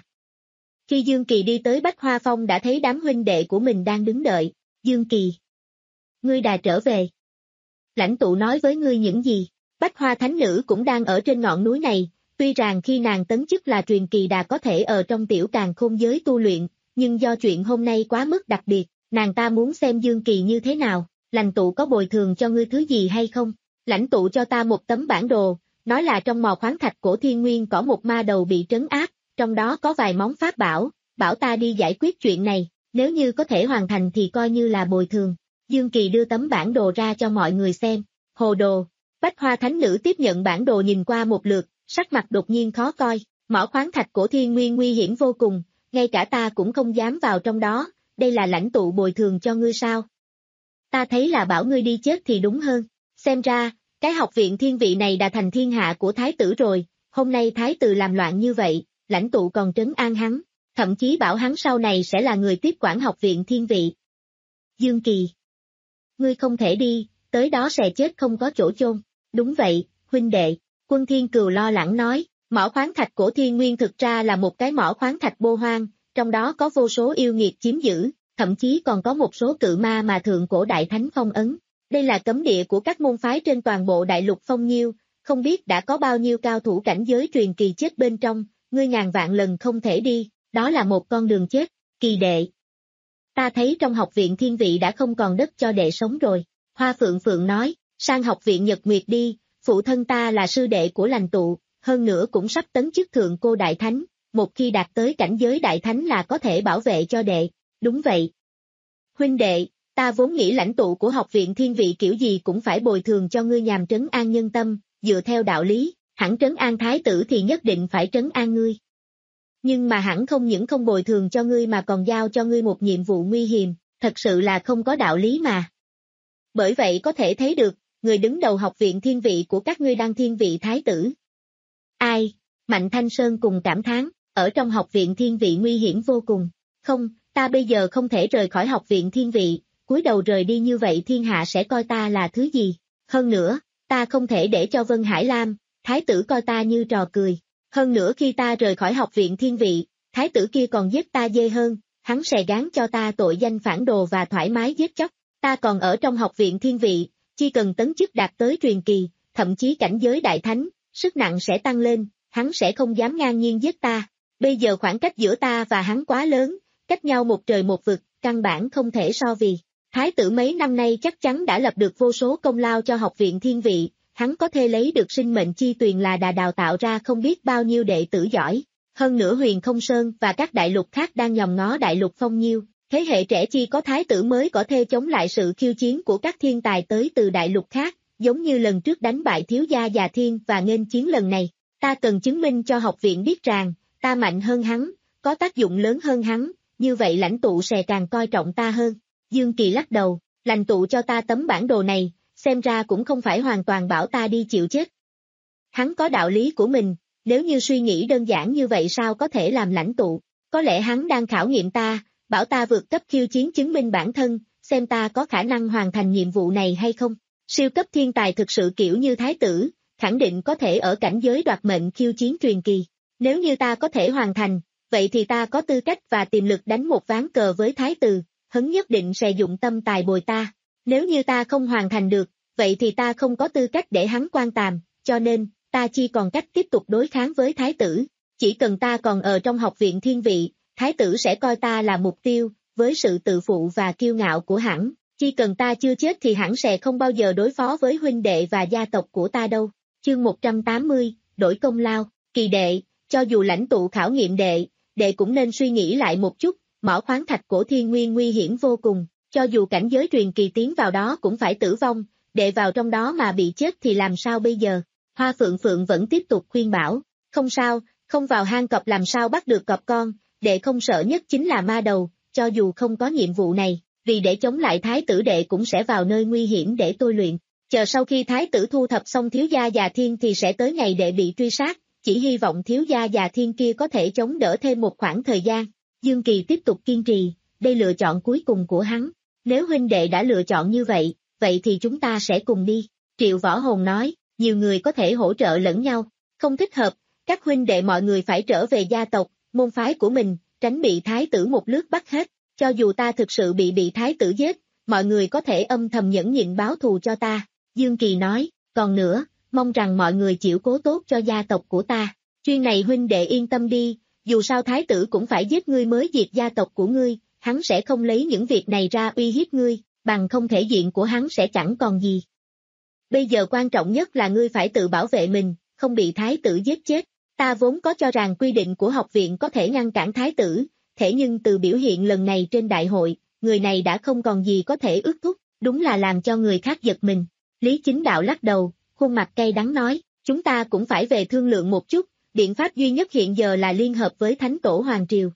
Khi Dương Kỳ đi tới Bách Hoa Phong đã thấy đám huynh đệ của mình đang đứng đợi. Dương Kỳ, ngươi đã trở về. Lãnh tụ nói với ngươi những gì? Bách Hoa Thánh Nữ cũng đang ở trên ngọn núi này, tuy rằng khi nàng tấn chức là truyền kỳ đà có thể ở trong tiểu càn khôn giới tu luyện, nhưng do chuyện hôm nay quá mức đặc biệt, nàng ta muốn xem Dương Kỳ như thế nào, lãnh tụ có bồi thường cho ngươi thứ gì hay không? Lãnh tụ cho ta một tấm bản đồ, nói là trong mò khoáng thạch cổ thiên nguyên có một ma đầu bị trấn áp. Trong đó có vài món pháp bảo, bảo ta đi giải quyết chuyện này, nếu như có thể hoàn thành thì coi như là bồi thường. Dương Kỳ đưa tấm bản đồ ra cho mọi người xem. Hồ đồ, Bách Hoa Thánh Nữ tiếp nhận bản đồ nhìn qua một lượt, sắc mặt đột nhiên khó coi, mỏ khoáng thạch cổ thiên nguyên nguy hiểm vô cùng, ngay cả ta cũng không dám vào trong đó, đây là lãnh tụ bồi thường cho ngươi sao? Ta thấy là bảo ngươi đi chết thì đúng hơn, xem ra, cái học viện thiên vị này đã thành thiên hạ của thái tử rồi, hôm nay thái tử làm loạn như vậy. Lãnh tụ còn trấn an hắn, thậm chí bảo hắn sau này sẽ là người tiếp quản học viện thiên vị. Dương Kỳ, ngươi không thể đi, tới đó sẽ chết không có chỗ chôn. Đúng vậy, huynh đệ, Quân Thiên Cừu lo lắng nói, mỏ khoáng thạch cổ thiên nguyên thực ra là một cái mỏ khoáng thạch bô hoang, trong đó có vô số yêu nghiệt chiếm giữ, thậm chí còn có một số cự ma mà thượng cổ đại thánh phong ấn. Đây là cấm địa của các môn phái trên toàn bộ đại lục Phong Nhiêu, không biết đã có bao nhiêu cao thủ cảnh giới truyền kỳ chết bên trong, ngươi ngàn vạn lần không thể đi, đó là một con đường chết. Kỳ đệ, ta thấy trong học viện thiên vị đã không còn đất cho đệ sống rồi. Hoa Phượng Phượng nói, sang học viện Nhật Nguyệt đi, phụ thân ta là sư đệ của lành tụ, hơn nữa cũng sắp tấn chức thượng cô đại thánh, một khi đạt tới cảnh giới đại thánh là có thể bảo vệ cho đệ. Đúng vậy. Huynh đệ, ta vốn nghĩ lãnh tụ của học viện thiên vị kiểu gì cũng phải bồi thường cho ngươi nhằm trấn an nhân tâm, dựa theo đạo lý, hẳn trấn an thái tử thì nhất định phải trấn an ngươi. Nhưng mà hẳn không những không bồi thường cho ngươi mà còn giao cho ngươi một nhiệm vụ nguy hiểm, thật sự là không có đạo lý mà. Bởi vậy có thể thấy được, người đứng đầu học viện thiên vị của các ngươi đang thiên vị thái tử. Ai? Mạnh Thanh Sơn cùng cảm thán, ở trong học viện thiên vị nguy hiểm vô cùng. Không, ta bây giờ không thể rời khỏi học viện thiên vị, cúi đầu rời đi như vậy thiên hạ sẽ coi ta là thứ gì. Hơn nữa, ta không thể để cho Vân Hải Lam, thái tử coi ta như trò cười. Hơn nữa khi ta rời khỏi học viện thiên vị, thái tử kia còn giết ta dê hơn, hắn sẽ gán cho ta tội danh phản đồ và thoải mái giết chóc. Ta còn ở trong học viện thiên vị, chỉ cần tấn chức đạt tới truyền kỳ, thậm chí cảnh giới đại thánh, sức nặng sẽ tăng lên, hắn sẽ không dám ngang nhiên giết ta. Bây giờ khoảng cách giữa ta và hắn quá lớn, cách nhau một trời một vực, căn bản không thể so vì. Thái tử mấy năm nay chắc chắn đã lập được vô số công lao cho học viện thiên vị, hắn có thể lấy được sinh mệnh chi tuyền là đã đào tạo ra không biết bao nhiêu đệ tử giỏi. Hơn nữa Huyền Không Sơn và các đại lục khác đang nhòm ngó đại lục Phong Nhiêu, thế hệ trẻ chi có thái tử mới có thể chống lại sự khiêu chiến của các thiên tài tới từ đại lục khác, giống như lần trước đánh bại thiếu gia Già Thiên và nghênh chiến lần này. Ta cần chứng minh cho học viện biết rằng, ta mạnh hơn hắn, có tác dụng lớn hơn hắn, như vậy lãnh tụ sẽ càng coi trọng ta hơn. Dương Kỳ lắc đầu, lãnh tụ cho ta tấm bản đồ này, xem ra cũng không phải hoàn toàn bảo ta đi chịu chết. Hắn có đạo lý của mình, nếu như suy nghĩ đơn giản như vậy sao có thể làm lãnh tụ, có lẽ hắn đang khảo nghiệm ta, bảo ta vượt cấp khiêu chiến chứng minh bản thân, xem ta có khả năng hoàn thành nhiệm vụ này hay không. Siêu cấp thiên tài thực sự kiểu như thái tử, khẳng định có thể ở cảnh giới đoạt mệnh khiêu chiến truyền kỳ. Nếu như ta có thể hoàn thành, vậy thì ta có tư cách và tiềm lực đánh một ván cờ với thái tử, hắn nhất định sẽ dụng tâm tài bồi ta. Nếu như ta không hoàn thành được, vậy thì ta không có tư cách để hắn quan tàm, cho nên, ta chỉ còn cách tiếp tục đối kháng với thái tử. Chỉ cần ta còn ở trong học viện thiên vị, thái tử sẽ coi ta là mục tiêu, với sự tự phụ và kiêu ngạo của hắn. Chỉ cần ta chưa chết thì hắn sẽ không bao giờ đối phó với huynh đệ và gia tộc của ta đâu. Chương một trăm tám mươi, đổi công lao. Kỳ đệ, cho dù lãnh tụ khảo nghiệm đệ, đệ cũng nên suy nghĩ lại một chút, mỏ khoáng thạch của thiên nguyên nguy hiểm vô cùng, cho dù cảnh giới truyền kỳ tiến vào đó cũng phải tử vong, đệ vào trong đó mà bị chết thì làm sao bây giờ? Hoa Phượng Phượng vẫn tiếp tục khuyên bảo, không sao, không vào hang cọp làm sao bắt được cọp con, đệ không sợ nhất chính là ma đầu, cho dù không có nhiệm vụ này, vì để chống lại thái tử đệ cũng sẽ vào nơi nguy hiểm để tôi luyện, chờ sau khi thái tử thu thập xong thiếu gia Già Thiên thì sẽ tới ngày đệ bị truy sát, chỉ hy vọng thiếu gia Già Thiên kia có thể chống đỡ thêm một khoảng thời gian. Dương Kỳ tiếp tục kiên trì, đây lựa chọn cuối cùng của hắn, nếu huynh đệ đã lựa chọn như vậy, vậy thì chúng ta sẽ cùng đi. Triệu Võ Hồn nói, nhiều người có thể hỗ trợ lẫn nhau, không thích hợp, các huynh đệ mọi người phải trở về gia tộc, môn phái của mình, tránh bị thái tử một lướt bắt hết, cho dù ta thực sự bị bị thái tử giết, mọi người có thể âm thầm nhẫn nhịn báo thù cho ta. Dương Kỳ nói, còn nữa, mong rằng mọi người chịu cố tốt cho gia tộc của ta, chuyên này huynh đệ yên tâm đi, dù sao thái tử cũng phải giết ngươi mới diệt gia tộc của ngươi, hắn sẽ không lấy những việc này ra uy hiếp ngươi, bằng không thể diện của hắn sẽ chẳng còn gì. Bây giờ quan trọng nhất là ngươi phải tự bảo vệ mình, không bị thái tử giết chết. Ta vốn có cho rằng quy định của học viện có thể ngăn cản thái tử, thế nhưng từ biểu hiện lần này trên đại hội, người này đã không còn gì có thể ước thúc, đúng là làm cho người khác giật mình. Lý Chính Đạo lắc đầu, khuôn mặt cay đắng nói, chúng ta cũng phải về thương lượng một chút, biện pháp duy nhất hiện giờ là liên hợp với Thánh Tổ Hoàng Triều.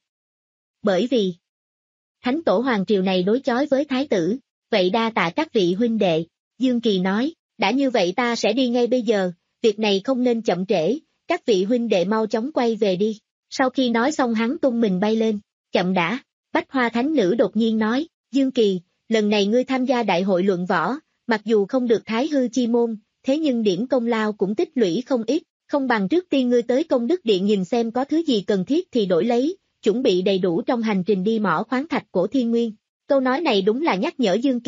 Bởi vì, Thánh Tổ Hoàng Triều này đối chói với thái tử, vậy đa tạ các vị huynh đệ. Dương Kỳ nói, đã như vậy ta sẽ đi ngay bây giờ, việc này không nên chậm trễ, các vị huynh đệ mau chóng quay về đi. Sau khi nói xong hắn tung mình bay lên, chậm đã, Bách Hoa Thánh Nữ đột nhiên nói, Dương Kỳ, lần này ngươi tham gia đại hội luận võ, mặc dù không được thái hư chi môn, thế nhưng điểm công lao cũng tích lũy không ít, không bằng trước tiên ngươi tới công đức điện nhìn xem có thứ gì cần thiết thì đổi lấy, chuẩn bị đầy đủ trong hành trình đi mỏ khoáng thạch của thiên nguyên. Câu nói này đúng là nhắc nhở Dương Kỳ,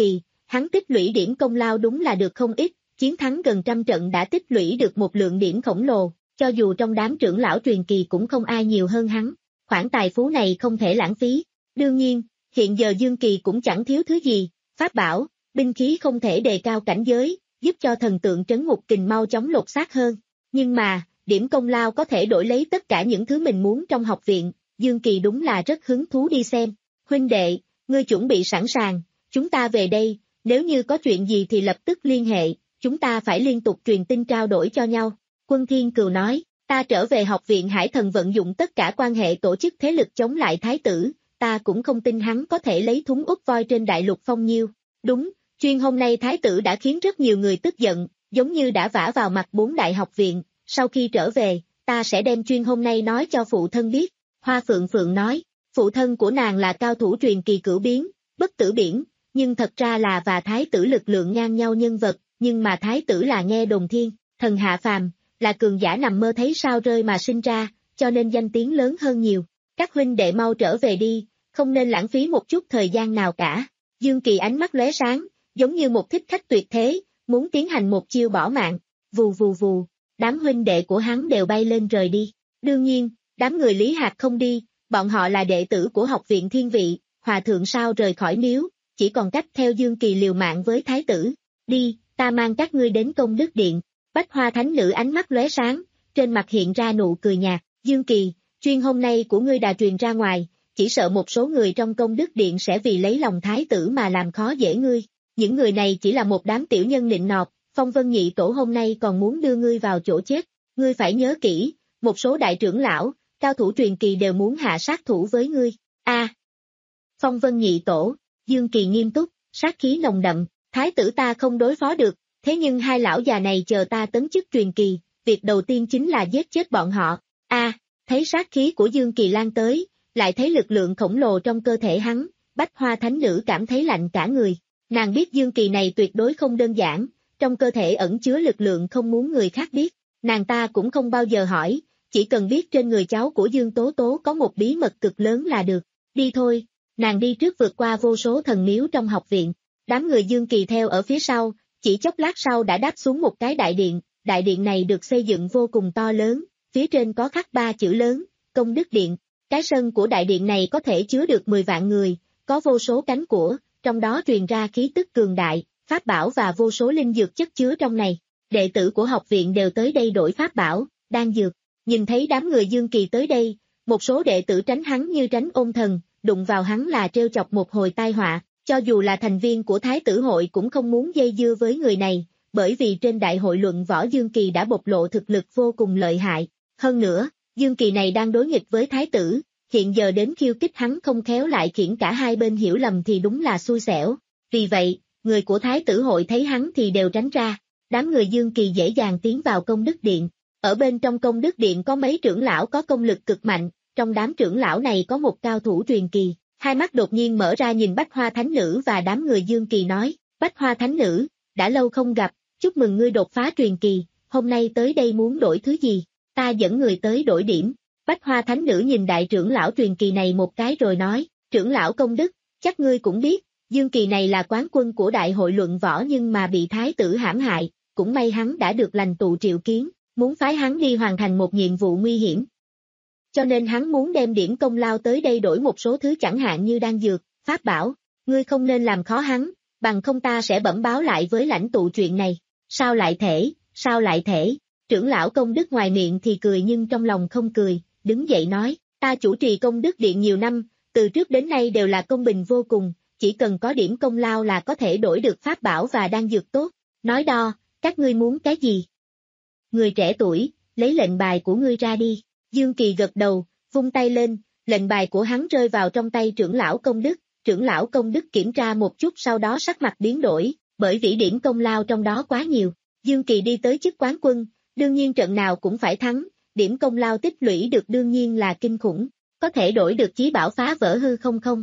hắn tích lũy điểm công lao đúng là được không ít, chiến thắng gần trăm trận đã tích lũy được một lượng điểm khổng lồ, cho dù trong đám trưởng lão truyền kỳ cũng không ai nhiều hơn hắn, khoản tài phú này không thể lãng phí. Đương nhiên, hiện giờ Dương Kỳ cũng chẳng thiếu thứ gì, pháp bảo, binh khí không thể đề cao cảnh giới, giúp cho thần tượng trấn ngục kình mau chóng lột xác hơn. Nhưng mà, điểm công lao có thể đổi lấy tất cả những thứ mình muốn trong học viện, Dương Kỳ đúng là rất hứng thú đi xem. Huynh đệ, ngươi chuẩn bị sẵn sàng, chúng ta về đây, nếu như có chuyện gì thì lập tức liên hệ, chúng ta phải liên tục truyền tin trao đổi cho nhau. Quân Thiên Cừu nói, ta trở về học viện Hải Thần vận dụng tất cả quan hệ tổ chức thế lực chống lại thái tử, ta cũng không tin hắn có thể lấy thúng úp voi trên đại lục phong nhiêu. Đúng, chuyên hôm nay thái tử đã khiến rất nhiều người tức giận, giống như đã vả vào mặt bốn đại học viện, sau khi trở về, ta sẽ đem chuyên hôm nay nói cho phụ thân biết. Hoa Phượng Phượng nói, phụ thân của nàng là cao thủ truyền kỳ cửu biến, bất tử biển, nhưng thật ra là và thái tử lực lượng ngang nhau nhân vật, nhưng mà thái tử là nghe đồn thiên, thần hạ phàm, là cường giả nằm mơ thấy sao rơi mà sinh ra, cho nên danh tiếng lớn hơn nhiều. Các huynh đệ mau trở về đi, không nên lãng phí một chút thời gian nào cả. Dương Kỳ ánh mắt lóe sáng, giống như một thích khách tuyệt thế, muốn tiến hành một chiêu bỏ mạng. Vù vù vù, đám huynh đệ của hắn đều bay lên rời đi. Đương nhiên, đám người Lý Hạc không đi, bọn họ là đệ tử của học viện Thiên Vị, hòa thượng sao rời khỏi miếu, chỉ còn cách theo Dương Kỳ liều mạng với thái tử. Đi, ta mang các ngươi đến Công Đức Điện. Bách Hoa Thánh Nữ ánh mắt lóe sáng, trên mặt hiện ra nụ cười nhạt. Dương Kỳ, chuyên hôm nay của ngươi đã truyền ra ngoài, chỉ sợ một số người trong Công Đức Điện sẽ vì lấy lòng thái tử mà làm khó dễ ngươi. Những người này chỉ là một đám tiểu nhân nịnh nọt, Phong Vân Nhị Tổ hôm nay còn muốn đưa ngươi vào chỗ chết. Ngươi phải nhớ kỹ, một số đại trưởng lão, cao thủ truyền kỳ đều muốn hạ sát thủ với ngươi. A. À, Phong Vân Nhị Tổ, Dương Kỳ nghiêm túc, sát khí nồng đậm, thái tử ta không đối phó được, thế nhưng hai lão già này chờ ta tấn chức truyền kỳ, việc đầu tiên chính là giết chết bọn họ. A. À, thấy sát khí của Dương Kỳ lan tới, lại thấy lực lượng khổng lồ trong cơ thể hắn, Bách Hoa Thánh Nữ cảm thấy lạnh cả người. Nàng biết Dương Kỳ này tuyệt đối không đơn giản, trong cơ thể ẩn chứa lực lượng không muốn người khác biết. Nàng ta cũng không bao giờ hỏi, chỉ cần biết trên người cháu của Dương Tố Tố có một bí mật cực lớn là được. Đi thôi, nàng đi trước vượt qua vô số thần miếu trong học viện. Đám người Dương Kỳ theo ở phía sau, chỉ chốc lát sau đã đáp xuống một cái đại điện. Đại điện này được xây dựng vô cùng to lớn, phía trên có khắc ba chữ lớn, Công Đức Điện. Cái sân của đại điện này có thể chứa được mười vạn người, có vô số cánh của, trong đó truyền ra khí tức cường đại, pháp bảo và vô số linh dược chất chứa trong này. Đệ tử của học viện đều tới đây đổi pháp bảo, đan dược. Nhìn thấy đám người Dương Kỳ tới đây, một số đệ tử tránh hắn như tránh ôn thần, đụng vào hắn là trêu chọc một hồi tai họa, cho dù là thành viên của Thái tử hội cũng không muốn dây dưa với người này, bởi vì trên đại hội luận võ Dương Kỳ đã bộc lộ thực lực vô cùng lợi hại. Hơn nữa, Dương Kỳ này đang đối nghịch với Thái tử, hiện giờ đến khiêu kích hắn không khéo lại khiến cả hai bên hiểu lầm thì đúng là xui xẻo. Vì vậy, người của Thái tử hội thấy hắn thì đều tránh ra. Đám người Dương Kỳ dễ dàng tiến vào Công Đức Điện. Ở bên trong Công Đức Điện có mấy trưởng lão có công lực cực mạnh, trong đám trưởng lão này có một cao thủ truyền kỳ. Hai mắt đột nhiên mở ra nhìn Bách Hoa Thánh Nữ và đám người Dương Kỳ nói, Bách Hoa Thánh Nữ, đã lâu không gặp, chúc mừng ngươi đột phá truyền kỳ, hôm nay tới đây muốn đổi thứ gì, ta dẫn người tới đổi điểm. Bách Hoa Thánh Nữ nhìn đại trưởng lão truyền kỳ này một cái rồi nói, trưởng lão công đức, chắc ngươi cũng biết, Dương Kỳ này là quán quân của đại hội luận võ nhưng mà bị thái tử hãm hại, cũng may hắn đã được lành tụ triệu kiến, muốn phái hắn đi hoàn thành một nhiệm vụ nguy hiểm. Cho nên hắn muốn đem điểm công lao tới đây đổi một số thứ chẳng hạn như đan dược, pháp bảo, ngươi không nên làm khó hắn, bằng không ta sẽ bẩm báo lại với lãnh tụ chuyện này. Sao lại thể, sao lại thể, trưởng lão công đức ngoài miệng thì cười nhưng trong lòng không cười, đứng dậy nói, ta chủ trì Công Đức Điện nhiều năm, từ trước đến nay đều là công bình vô cùng, chỉ cần có điểm công lao là có thể đổi được pháp bảo và đan dược tốt, nói đo, các ngươi muốn cái gì? Người trẻ tuổi, lấy lệnh bài của ngươi ra đi. Dương Kỳ gật đầu, vung tay lên, lệnh bài của hắn rơi vào trong tay trưởng lão công đức, trưởng lão công đức kiểm tra một chút sau đó sắc mặt biến đổi, bởi vì điểm công lao trong đó quá nhiều. Dương Kỳ đi tới chức quán quân, đương nhiên trận nào cũng phải thắng, điểm công lao tích lũy được đương nhiên là kinh khủng, có thể đổi được chí bảo phá vỡ hư không không.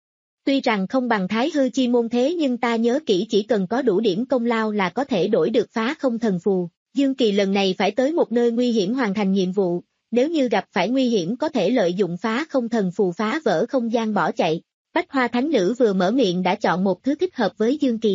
Tuy rằng không bằng thái hư chi môn thế nhưng ta nhớ kỹ chỉ cần có đủ điểm công lao là có thể đổi được phá không thần phù. Dương Kỳ lần này phải tới một nơi nguy hiểm hoàn thành nhiệm vụ, nếu như gặp phải nguy hiểm có thể lợi dụng phá không thần phù phá vỡ không gian bỏ chạy. Bách Hoa Thánh Nữ vừa mở miệng đã chọn một thứ thích hợp với Dương Kỳ,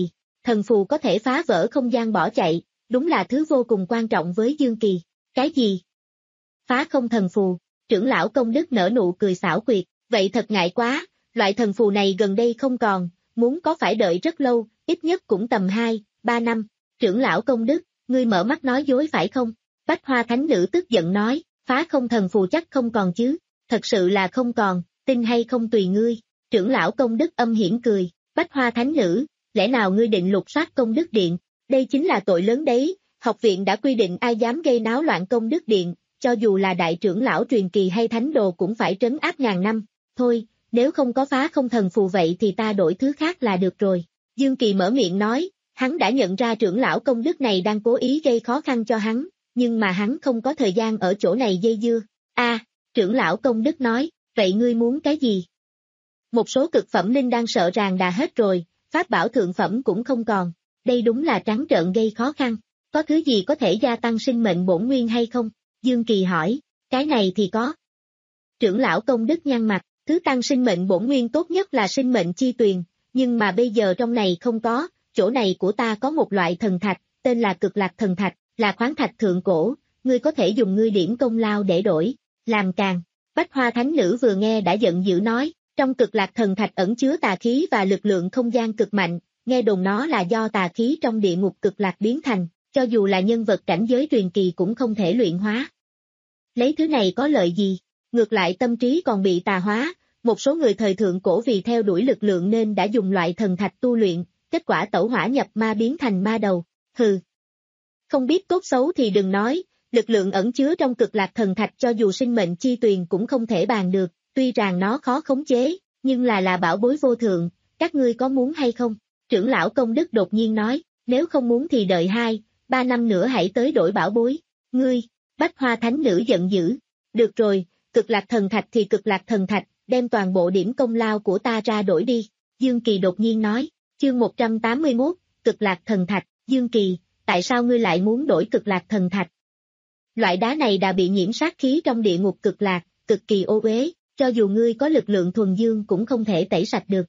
thần phù có thể phá vỡ không gian bỏ chạy, đúng là thứ vô cùng quan trọng với Dương Kỳ. Cái gì? Phá không thần phù, trưởng lão công đức nở nụ cười xảo quyệt, vậy thật ngại quá, loại thần phù này gần đây không còn, muốn có phải đợi rất lâu, ít nhất cũng tầm hai, ba năm. Trưởng lão công đức, ngươi mở mắt nói dối phải không? Bách Hoa Thánh Nữ tức giận nói, phá không thần phù chắc không còn chứ, thật sự là không còn, tin hay không tùy ngươi. Trưởng lão công đức âm hiểm cười, Bách Hoa Thánh Nữ, lẽ nào ngươi định lục soát công đức điện, đây chính là tội lớn đấy, học viện đã quy định ai dám gây náo loạn công đức điện, cho dù là đại trưởng lão truyền kỳ hay thánh đồ cũng phải trấn áp ngàn năm, thôi, nếu không có phá không thần phù vậy thì ta đổi thứ khác là được rồi. Dương Kỳ mở miệng nói, hắn đã nhận ra trưởng lão công đức này đang cố ý gây khó khăn cho hắn, nhưng mà hắn không có thời gian ở chỗ này dây dưa. A, trưởng lão công đức nói, vậy ngươi muốn cái gì? Một số cực phẩm linh đang sợ ràng đã hết rồi, pháp bảo thượng phẩm cũng không còn, đây đúng là trắng trợn gây khó khăn, có thứ gì có thể gia tăng sinh mệnh bổn nguyên hay không? Dương Kỳ hỏi, cái này thì có. Trưởng lão công đức nhăn mặt, thứ tăng sinh mệnh bổn nguyên tốt nhất là sinh mệnh chi tuyền, nhưng mà bây giờ trong này không có, chỗ này của ta có một loại thần thạch, tên là cực lạc thần thạch, là khoáng thạch thượng cổ, ngươi có thể dùng ngươi điểm công lao để đổi, làm càng. Bách Hoa Thánh Nữ vừa nghe đã giận dữ nói, trong cực lạc thần thạch ẩn chứa tà khí và lực lượng không gian cực mạnh, nghe đồn nó là do tà khí trong địa ngục cực lạc biến thành, cho dù là nhân vật cảnh giới truyền kỳ cũng không thể luyện hóa. Lấy thứ này có lợi gì? Ngược lại tâm trí còn bị tà hóa, một số người thời thượng cổ vì theo đuổi lực lượng nên đã dùng loại thần thạch tu luyện, kết quả tẩu hỏa nhập ma biến thành ma đầu, hừ. Không biết tốt xấu thì đừng nói, lực lượng ẩn chứa trong cực lạc thần thạch cho dù sinh mệnh chi tuyền cũng không thể bàn được, tuy rằng nó khó khống chế, nhưng là là bảo bối vô thượng, các ngươi có muốn hay không? Trưởng lão công đức đột nhiên nói, nếu không muốn thì đợi hai, ba năm nữa hãy tới đổi bảo bối, ngươi, Bách Hoa Thánh Nữ giận dữ, được rồi, cực lạc thần thạch thì cực lạc thần thạch, đem toàn bộ điểm công lao của ta ra đổi đi, Dương Kỳ đột nhiên nói, chương một trăm tám mươi mốt, cực lạc thần thạch, Dương Kỳ, tại sao ngươi lại muốn đổi cực lạc thần thạch? Loại đá này đã bị nhiễm sát khí trong địa ngục cực lạc, cực kỳ ô uế, cho dù ngươi có lực lượng thuần dương cũng không thể tẩy sạch được.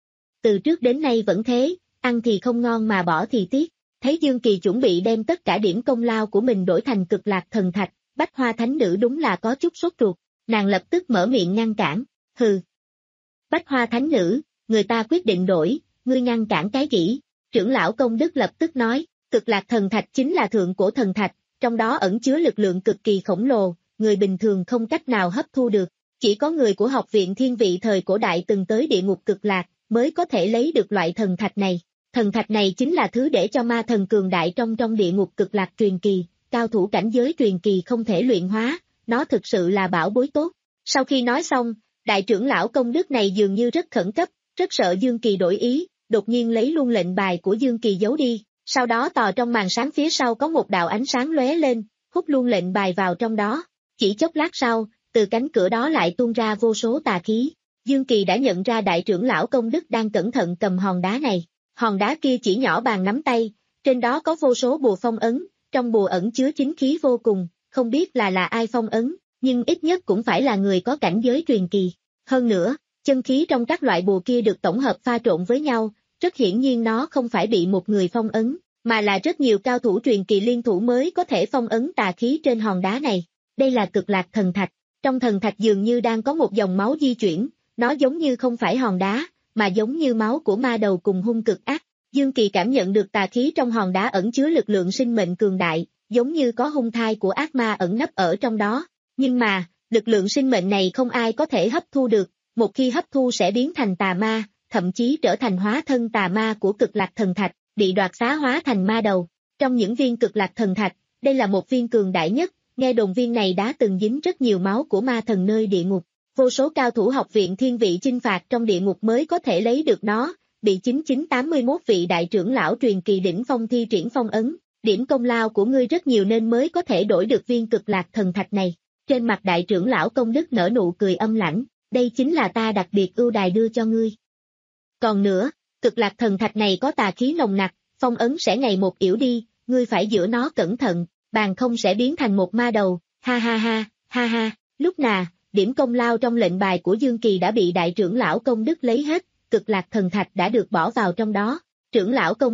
Từ trước đến nay vẫn thế, ăn thì không ngon mà bỏ thì tiếc, thấy Dương Kỳ chuẩn bị đem tất cả điểm công lao của mình đổi thành cực lạc thần thạch, Bách Hoa Thánh Nữ đúng là có chút sốt ruột, nàng lập tức mở miệng ngăn cản, hừ. Bách Hoa Thánh Nữ, người ta quyết định đổi, ngươi ngăn cản cái gì? Trưởng lão công đức lập tức nói, cực lạc thần thạch chính là thượng cổ thần thạch, trong đó ẩn chứa lực lượng cực kỳ khổng lồ, người bình thường không cách nào hấp thu được, chỉ có người của học viện thiên vị thời cổ đại từng tới địa ngục cực lạc, mới có thể lấy được loại thần thạch này. Thần thạch này chính là thứ để cho ma thần cường đại trong trong địa ngục cực lạc truyền kỳ, cao thủ cảnh giới truyền kỳ không thể luyện hóa, nó thực sự là bảo bối tốt. Sau khi nói xong, đại trưởng lão công đức này dường như rất khẩn cấp, rất sợ Dương Kỳ đổi ý, đột nhiên lấy luôn lệnh bài của Dương Kỳ giấu đi, sau đó tò trong màn sáng phía sau có một đạo ánh sáng lóe lên, hút luôn lệnh bài vào trong đó. Chỉ chốc lát sau, từ cánh cửa đó lại tuôn ra vô số tà khí. Dương Kỳ đã nhận ra đại trưởng lão công đức đang cẩn thận cầm hòn đá này. Hòn đá kia chỉ nhỏ bằng nắm tay, trên đó có vô số bùa phong ấn, trong bùa ẩn chứa chính khí vô cùng, không biết là là ai phong ấn, nhưng ít nhất cũng phải là người có cảnh giới truyền kỳ. Hơn nữa, chân khí trong các loại bùa kia được tổng hợp pha trộn với nhau, rất hiển nhiên nó không phải bị một người phong ấn, mà là rất nhiều cao thủ truyền kỳ liên thủ mới có thể phong ấn tà khí trên hòn đá này. Đây là cực lạc thần thạch, trong thần thạch dường như đang có một dòng máu di chuyển, nó giống như không phải hòn đá, mà giống như máu của ma đầu cùng hung cực ác. Dương Kỳ cảm nhận được tà khí trong hòn đá ẩn chứa lực lượng sinh mệnh cường đại, giống như có hung thai của ác ma ẩn nấp ở trong đó. Nhưng mà, lực lượng sinh mệnh này không ai có thể hấp thu được, một khi hấp thu sẽ biến thành tà ma, thậm chí trở thành hóa thân tà ma của cực lạc thần thạch, bị đoạt xá hóa thành ma đầu. Trong những viên cực lạc thần thạch, đây là một viên cường đại nhất, nghe đồn viên này đã từng dính rất nhiều máu của ma thần nơi địa ngục. Vô số cao thủ học viện thiên vị chinh phạt trong địa ngục mới có thể lấy được nó, bị chín chín tám mươi mốt vị đại trưởng lão truyền kỳ đỉnh phong thi triển phong ấn, điểm công lao của ngươi rất nhiều nên mới có thể đổi được viên cực lạc thần thạch này. Trên mặt đại trưởng lão công đức nở nụ cười âm lãnh, đây chính là ta đặc biệt ưu đài đưa cho ngươi. Còn nữa, cực lạc thần thạch này có tà khí nồng nặc, phong ấn sẽ ngày một yếu đi, ngươi phải giữ nó cẩn thận, bàn không sẽ biến thành một ma đầu, ha ha ha, ha ha, lúc nào. Điểm công lao trong lệnh bài của Dương Kỳ đã bị đại trưởng lão công đức lấy hết, cực lạc thần thạch đã được bỏ vào trong đó. Trưởng lão công đức,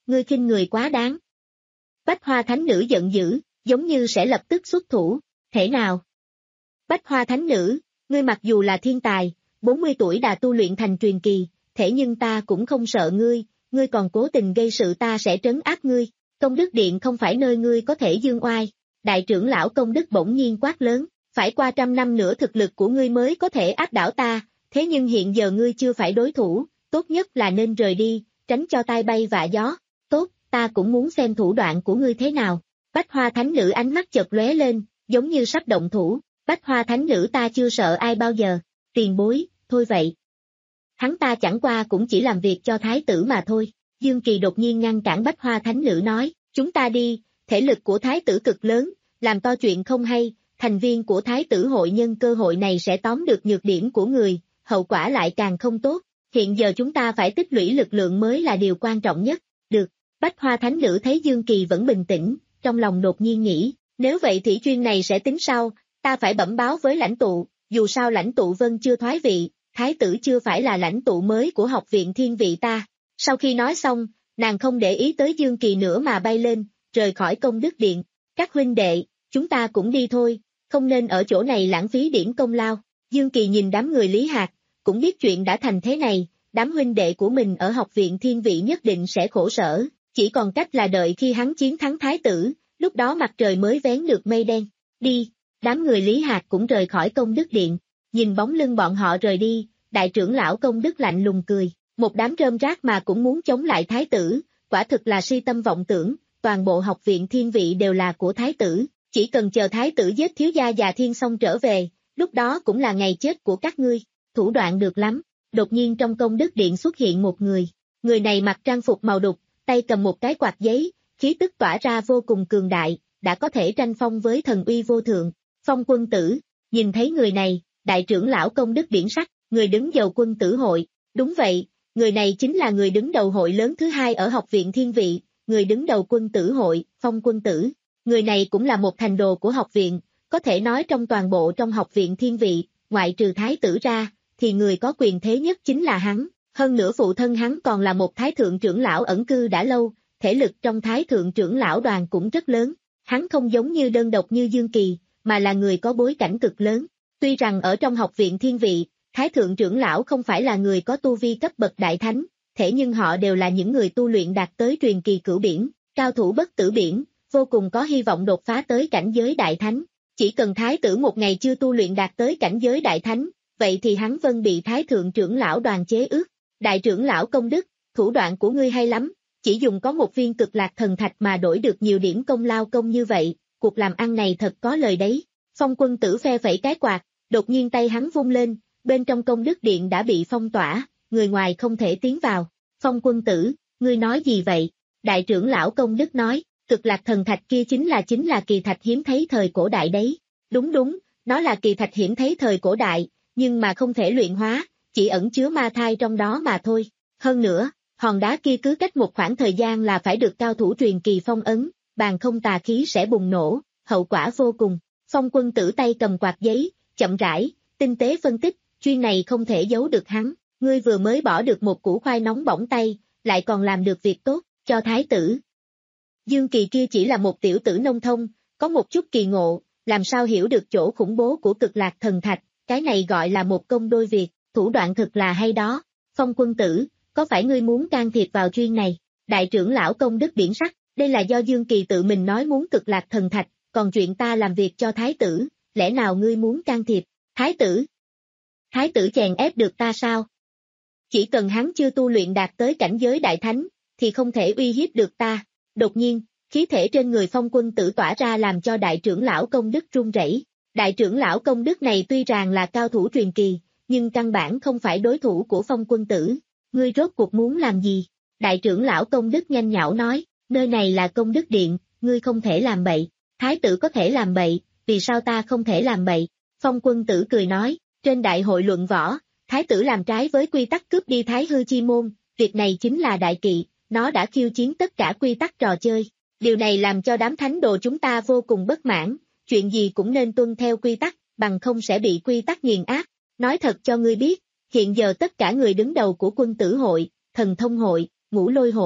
ngươi khinh người quá đáng. Bách Hoa Thánh Nữ giận dữ, giống như sẽ lập tức xuất thủ, thể nào? Bách Hoa Thánh Nữ, ngươi mặc dù là thiên tài, bốn mươi tuổi đã tu luyện thành truyền kỳ, thể nhưng ta cũng không sợ ngươi, ngươi còn cố tình gây sự ta sẽ trấn áp ngươi, Công Đức Điện không phải nơi ngươi có thể dương oai. Đại trưởng lão Công Đức bỗng nhiên quát lớn, phải qua trăm năm nữa thực lực của ngươi mới có thể áp đảo ta, thế nhưng hiện giờ ngươi chưa phải đối thủ, tốt nhất là nên rời đi, tránh cho tai bay vạ gió. Tốt, ta cũng muốn xem thủ đoạn của ngươi thế nào. Bách Hoa Thánh Nữ ánh mắt chợt lóe lên, giống như sắp động thủ. Bách Hoa Thánh Nữ ta chưa sợ ai bao giờ, tiền bối, thôi vậy. Hắn ta chẳng qua cũng chỉ làm việc cho thái tử mà thôi. Dương Kỳ đột nhiên ngăn cản Bách Hoa Thánh Nữ nói, chúng ta đi, thể lực của thái tử cực lớn, làm to chuyện không hay, thành viên của thái tử hội nhân cơ hội này sẽ tóm được nhược điểm của người, hậu quả lại càng không tốt. Hiện giờ chúng ta phải tích lũy lực lượng mới là điều quan trọng nhất. Được, Bách Hoa Thánh Nữ thấy Dương Kỳ vẫn bình tĩnh, trong lòng đột nhiên nghĩ, nếu vậy thì chuyên này sẽ tính sau, ta phải bẩm báo với lãnh tụ, dù sao lãnh tụ Vân chưa thoái vị, thái tử chưa phải là lãnh tụ mới của học viện thiên vị ta. Sau khi nói xong, nàng không để ý tới Dương Kỳ nữa mà bay lên, rời khỏi Công Đức Điện. Các huynh đệ, chúng ta cũng đi thôi, không nên ở chỗ này lãng phí điểm công lao. Dương Kỳ nhìn đám người Lý Hạc, cũng biết chuyện đã thành thế này, đám huynh đệ của mình ở học viện thiên vị nhất định sẽ khổ sở, chỉ còn cách là đợi khi hắn chiến thắng thái tử, lúc đó mặt trời mới vén được mây đen. Đi, đám người Lý Hạc cũng rời khỏi Công Đức Điện, nhìn bóng lưng bọn họ rời đi, đại trưởng lão Công Đức lạnh lùng cười, một đám rơm rác mà cũng muốn chống lại thái tử, quả thực là si tâm vọng tưởng, toàn bộ học viện thiên vị đều là của thái tử, chỉ cần chờ thái tử giết thiếu gia già thiên xong trở về, lúc đó cũng là ngày chết của các ngươi. Thủ đoạn được lắm. Đột nhiên trong Công Đức Điện xuất hiện một người, người này mặc trang phục màu đục, tay cầm một cái quạt giấy, khí tức tỏa ra vô cùng cường đại, đã có thể tranh phong với thần uy vô thượng. Phong Quân Tử, nhìn thấy người này, đại trưởng lão Công Đức biển sắc, người đứng đầu Quân Tử hội, đúng vậy, người này chính là người đứng đầu hội lớn thứ hai ở học viện thiên vị, người đứng đầu Quân Tử hội, Phong Quân Tử. Người này cũng là một thành đồ của học viện, có thể nói trong toàn bộ trong học viện thiên vị, ngoại trừ thái tử ra, thì người có quyền thế nhất chính là hắn, hơn nữa phụ thân hắn còn là một thái thượng trưởng lão ẩn cư đã lâu, thể lực trong thái thượng trưởng lão đoàn cũng rất lớn, hắn không giống như đơn độc như Dương Kỳ, mà là người có bối cảnh cực lớn, tuy rằng ở trong học viện thiên vị, thái thượng trưởng lão không phải là người có tu vi cấp bậc đại thánh, thế nhưng họ đều là những người tu luyện đạt tới truyền kỳ cửu biển, cao thủ bất tử biển, vô cùng có hy vọng đột phá tới cảnh giới đại thánh, chỉ cần thái tử một ngày chưa tu luyện đạt tới cảnh giới đại thánh, vậy thì hắn Vân bị thái thượng trưởng lão đoàn chế ước. Đại trưởng lão Công Đức, thủ đoạn của ngươi hay lắm, chỉ dùng có một viên cực lạc thần thạch mà đổi được nhiều điểm công lao công như vậy, cuộc làm ăn này thật có lời đấy. Phong Quân Tử phe phẩy cái quạt, đột nhiên tay hắn vung lên, bên trong Công Đức Điện đã bị phong tỏa, người ngoài không thể tiến vào. Phong Quân Tử, ngươi nói gì vậy? Đại trưởng lão Công Đức nói, cực lạc thần thạch kia chính là chính là kỳ thạch hiếm thấy thời cổ đại đấy. Đúng đúng, nó là kỳ thạch hiếm thấy thời cổ đại, nhưng mà không thể luyện hóa, chỉ ẩn chứa ma thai trong đó mà thôi. Hơn nữa, hòn đá kia cứ cách một khoảng thời gian là phải được cao thủ truyền kỳ phong ấn, bàn không tà khí sẽ bùng nổ, hậu quả vô cùng. Phong Quân Tử tay cầm quạt giấy, chậm rãi, tinh tế phân tích, chuyên này không thể giấu được hắn, ngươi vừa mới bỏ được một củ khoai nóng bỏng tay, lại còn làm được việc tốt, cho thái tử. Dương Kỳ kia chỉ là một tiểu tử nông thông, có một chút kỳ ngộ, làm sao hiểu được chỗ khủng bố của cực lạc thần thạch, cái này gọi là một công đôi việc, thủ đoạn thực là hay đó. Phong Quân Tử, có phải ngươi muốn can thiệp vào chuyên này? Đại trưởng lão Công Đức biển sắc, đây là do Dương Kỳ tự mình nói muốn cực lạc thần thạch, còn chuyện ta làm việc cho thái tử, lẽ nào ngươi muốn can thiệp? Thái tử? Thái tử chèn ép được ta sao? Chỉ cần hắn chưa tu luyện đạt tới cảnh giới đại thánh, thì không thể uy hiếp được ta. Đột nhiên, khí thể trên người Phong Quân Tử tỏa ra làm cho đại trưởng lão Công Đức run rẩy. Đại trưởng lão Công Đức này tuy rằng là cao thủ truyền kỳ, nhưng căn bản không phải đối thủ của Phong Quân Tử. Ngươi rốt cuộc muốn làm gì? Đại trưởng lão Công Đức nhanh nhảu nói, nơi này là Công Đức Điện, ngươi không thể làm bậy. Thái tử có thể làm bậy, vì sao ta không thể làm bậy? Phong Quân Tử cười nói, trên đại hội luận võ, thái tử làm trái với quy tắc cướp đi Thái Hư Chi Môn, việc này chính là đại kỵ, nó đã khiêu chiến tất cả quy tắc trò chơi. Điều này làm cho đám thánh đồ chúng ta vô cùng bất mãn, chuyện gì cũng nên tuân theo quy tắc, bằng không sẽ bị quy tắc nghiền áp. Nói thật cho ngươi biết, hiện giờ tất cả người đứng đầu của Quân Tử hội, Thần Thông hội, Ngũ Lôi hội,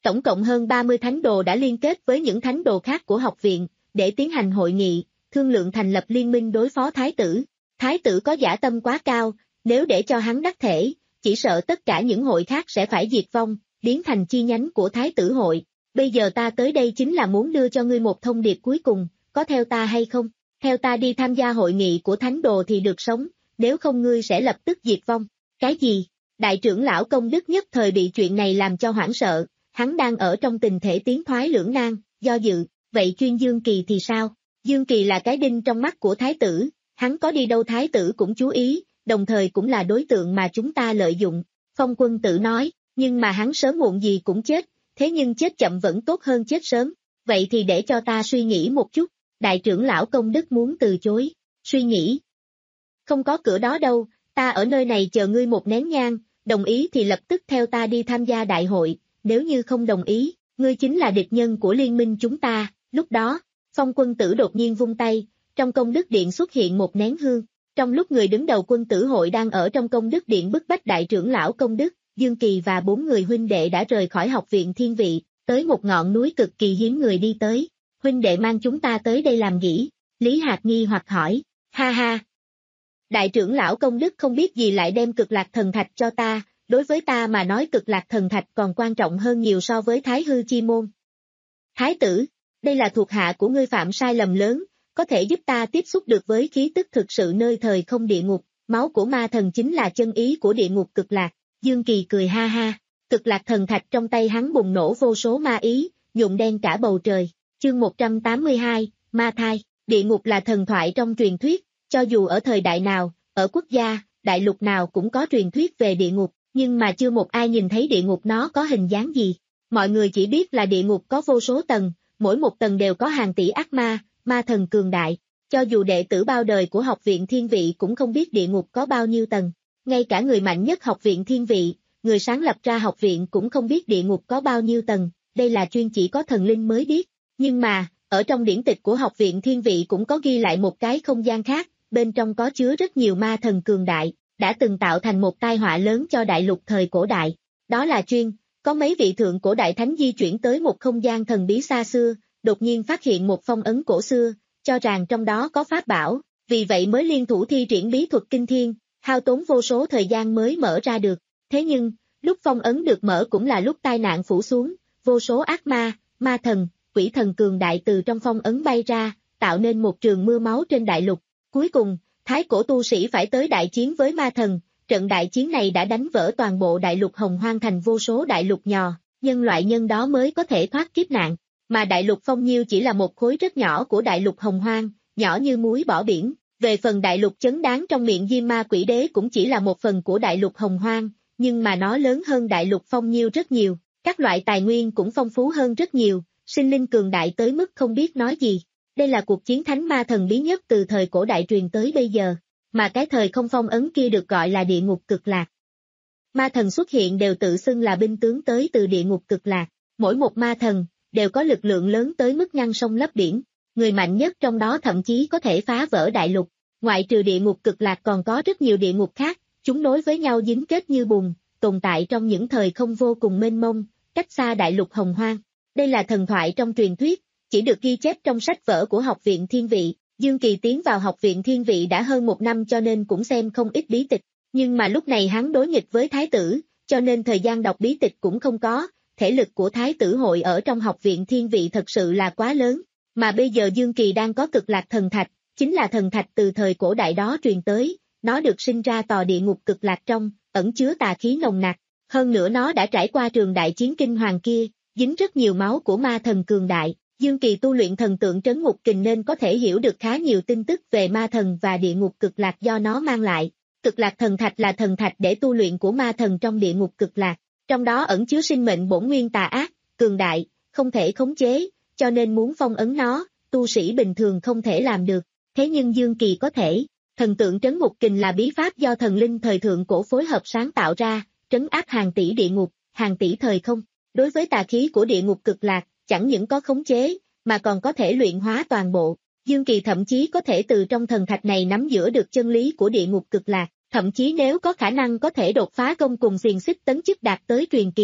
Tổng cộng hơn ba mươi thánh đồ đã liên kết với những thánh đồ khác của học viện, để tiến hành hội nghị, thương lượng thành lập liên minh đối phó thái tử. Thái tử có dã tâm quá cao, nếu để cho hắn đắc thể, chỉ sợ tất cả những hội khác sẽ phải diệt vong, biến thành chi nhánh của thái tử hội. Bây giờ ta tới đây chính là muốn đưa cho ngươi một thông điệp cuối cùng, có theo ta hay không? Theo ta đi tham gia hội nghị của thánh đồ thì được sống, nếu không ngươi sẽ lập tức diệt vong. Cái gì? Đại trưởng lão Công Đức nhất thời bị chuyện này làm cho hoảng sợ, hắn đang ở trong tình thể tiến thoái lưỡng nan, do dự, vậy chuyên Dương Kỳ thì sao? Dương Kỳ là cái đinh trong mắt của thái tử, hắn có đi đâu thái tử cũng chú ý, đồng thời cũng là đối tượng mà chúng ta lợi dụng. Phong Quân Tử nói, nhưng mà hắn sớm muộn gì cũng chết, thế nhưng chết chậm vẫn tốt hơn chết sớm, vậy thì để cho ta suy nghĩ một chút. Đại trưởng lão Công Đức muốn từ chối, suy nghĩ. Không có cửa đó đâu, ta ở nơi này chờ ngươi một nén nhang, đồng ý thì lập tức theo ta đi tham gia đại hội, nếu như không đồng ý, ngươi chính là địch nhân của liên minh chúng ta. Lúc đó, Phong Quân Tử đột nhiên vung tay, trong Công Đức Điện xuất hiện một nén hương. Trong lúc người đứng đầu quân tử hội đang ở trong Công Đức Điện bức bách đại trưởng lão Công Đức, Dương Kỳ và bốn người huynh đệ đã rời khỏi học viện Thiên Vị, tới một ngọn núi cực kỳ hiếm người đi tới. Huynh đệ mang chúng ta tới đây làm gì? Lý Hạc nghi hoặc hỏi. Ha ha! Đại trưởng lão Công Đức không biết gì lại đem Cực Lạc Thần Thạch cho ta, đối với ta mà nói Cực Lạc Thần Thạch còn quan trọng hơn nhiều so với Thái Hư Chi Môn. Thái tử, đây là thuộc hạ của ngươi phạm sai lầm lớn, có thể giúp ta tiếp xúc được với khí tức thực sự nơi thời không địa ngục, máu của ma thần chính là chân ý của địa ngục Cực Lạc. Dương Kỳ cười ha ha, Cực Lạc Thần Thạch trong tay hắn bùng nổ vô số ma ý, nhuộm đen cả bầu trời. Chương một trăm tám mươi hai, Ma Thai. Địa ngục là thần thoại trong truyền thuyết, cho dù ở thời đại nào, ở quốc gia, đại lục nào cũng có truyền thuyết về địa ngục, nhưng mà chưa một ai nhìn thấy địa ngục nó có hình dáng gì. Mọi người chỉ biết là địa ngục có vô số tầng, mỗi một tầng đều có hàng tỷ ác ma, ma thần cường đại. Cho dù đệ tử bao đời của học viện Thiên Vị cũng không biết địa ngục có bao nhiêu tầng. Ngay cả người mạnh nhất học viện Thiên Vị, người sáng lập ra học viện cũng không biết địa ngục có bao nhiêu tầng, đây là chuyên chỉ có thần linh mới biết. Nhưng mà, ở trong điển tịch của học viện Thiên Vị cũng có ghi lại một cái không gian khác, bên trong có chứa rất nhiều ma thần cường đại, đã từng tạo thành một tai họa lớn cho đại lục thời cổ đại. Đó là chuyên, có mấy vị thượng cổ đại thánh di chuyển tới một không gian thần bí xa xưa, đột nhiên phát hiện một phong ấn cổ xưa, cho rằng trong đó có pháp bảo, vì vậy mới liên thủ thi triển bí thuật kinh thiên, hao tốn vô số thời gian mới mở ra được. Thế nhưng, lúc phong ấn được mở cũng là lúc tai nạn phủ xuống, vô số ác ma, ma thần, quỷ thần cường đại từ trong phong ấn bay ra, tạo nên một trường mưa máu trên đại lục. Cuối cùng, thái cổ tu sĩ phải tới đại chiến với ma thần, trận đại chiến này đã đánh vỡ toàn bộ đại lục hồng hoang thành vô số đại lục nhỏ, nhân loại nhân đó mới có thể thoát kiếp nạn, mà đại lục Phong Nhiêu chỉ là một khối rất nhỏ của đại lục hồng hoang, nhỏ như muối bỏ biển. Về phần đại lục chấn đáng trong miệng Diêm Ma Quỷ Đế cũng chỉ là một phần của đại lục hồng hoang, nhưng mà nó lớn hơn đại lục Phong Nhiêu rất nhiều, các loại tài nguyên cũng phong phú hơn rất nhiều, sinh linh cường đại tới mức không biết nói gì. Đây là cuộc chiến thánh ma thần bí nhất từ thời cổ đại truyền tới bây giờ, mà cái thời không phong ấn kia được gọi là địa ngục Cực Lạc. Ma thần xuất hiện đều tự xưng là binh tướng tới từ địa ngục Cực Lạc, mỗi một ma thần đều có lực lượng lớn tới mức ngăn sông lấp biển, người mạnh nhất trong đó thậm chí có thể phá vỡ đại lục. Ngoại trừ địa ngục Cực Lạc còn có rất nhiều địa ngục khác, chúng nối với nhau dính kết như bùn, tồn tại trong những thời không vô cùng mênh mông, cách xa đại lục hồng hoang. Đây là thần thoại trong truyền thuyết, chỉ được ghi chép trong sách vở của học viện Thiên Vị. Dương Kỳ tiến vào học viện Thiên Vị đã hơn một năm cho nên cũng xem không ít bí tịch, nhưng mà lúc này hắn đối nghịch với thái tử, cho nên thời gian đọc bí tịch cũng không có, thể lực của thái tử hội ở trong học viện Thiên Vị thật sự là quá lớn, mà bây giờ Dương Kỳ đang có Cực Lạc Thần Thạch, chính là thần thạch từ thời cổ đại đó truyền tới, nó được sinh ra tòa địa ngục Cực Lạc trong, ẩn chứa tà khí nồng nặc, hơn nữa nó đã trải qua trường đại chiến kinh hoàng kia, dính rất nhiều máu của ma thần cường đại. Dương Kỳ tu luyện thần tượng trấn ngục kình nên có thể hiểu được khá nhiều tin tức về ma thần và địa ngục Cực Lạc do nó mang lại. Cực Lạc Thần Thạch là thần thạch để tu luyện của ma thần trong địa ngục Cực Lạc, trong đó ẩn chứa sinh mệnh bổn nguyên tà ác, cường đại, không thể khống chế, cho nên muốn phong ấn nó, tu sĩ bình thường không thể làm được. Thế nhưng Dương Kỳ có thể. Thần tượng trấn ngục kình là bí pháp do thần linh thời thượng cổ phối hợp sáng tạo ra, trấn áp hàng tỷ địa ngục, hàng tỷ thời không. Đối với tà khí của địa ngục Cực Lạc, chẳng những có khống chế, mà còn có thể luyện hóa toàn bộ. Dương Kỳ thậm chí có thể từ trong thần thạch này nắm giữ được chân lý của địa ngục Cực Lạc, thậm chí nếu có khả năng có thể đột phá công cùng xiềng xích tấn chức đạt tới truyền kỳ,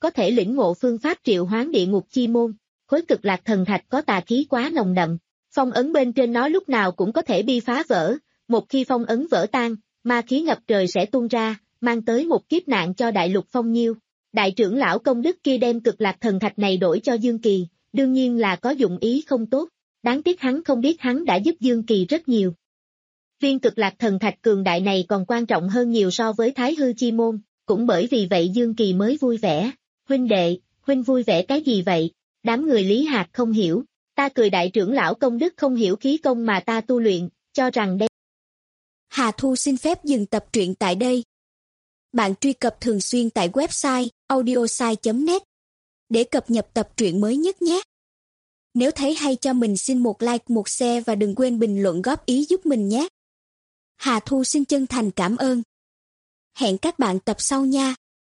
có thể lĩnh ngộ phương pháp triệu hoán địa ngục chi môn. Khối cực lạc thần thạch có tà khí quá nồng đậm, phong ấn bên trên nó lúc nào cũng có thể bị phá vỡ, một khi phong ấn vỡ tan, ma khí ngập trời sẽ tuôn ra, mang tới một kiếp nạn cho đại lục phong nhiêu. Đại trưởng lão công đức kia đem cực lạc thần thạch này đổi cho Dương Kỳ, đương nhiên là có dụng ý không tốt, đáng tiếc hắn không biết hắn đã giúp Dương Kỳ rất nhiều. Viên cực lạc thần thạch cường đại này còn quan trọng hơn nhiều so với Thái hư chi môn, cũng bởi vì vậy Dương Kỳ mới vui vẻ. Huynh đệ, huynh vui vẻ cái gì vậy? Đám người Lý Hạc không hiểu, ta cười đại trưởng lão công đức không hiểu khí công mà ta tu luyện, cho rằng đây. Hà Thu xin phép dừng tập truyện tại đây. Bạn truy cập thường xuyên tại website audiosai chấm net để cập nhật tập truyện mới nhất nhé. Nếu thấy hay cho mình xin một like, một share và đừng quên bình luận góp ý giúp mình nhé. Hà Thu xin chân thành cảm ơn. Hẹn các bạn tập sau nha.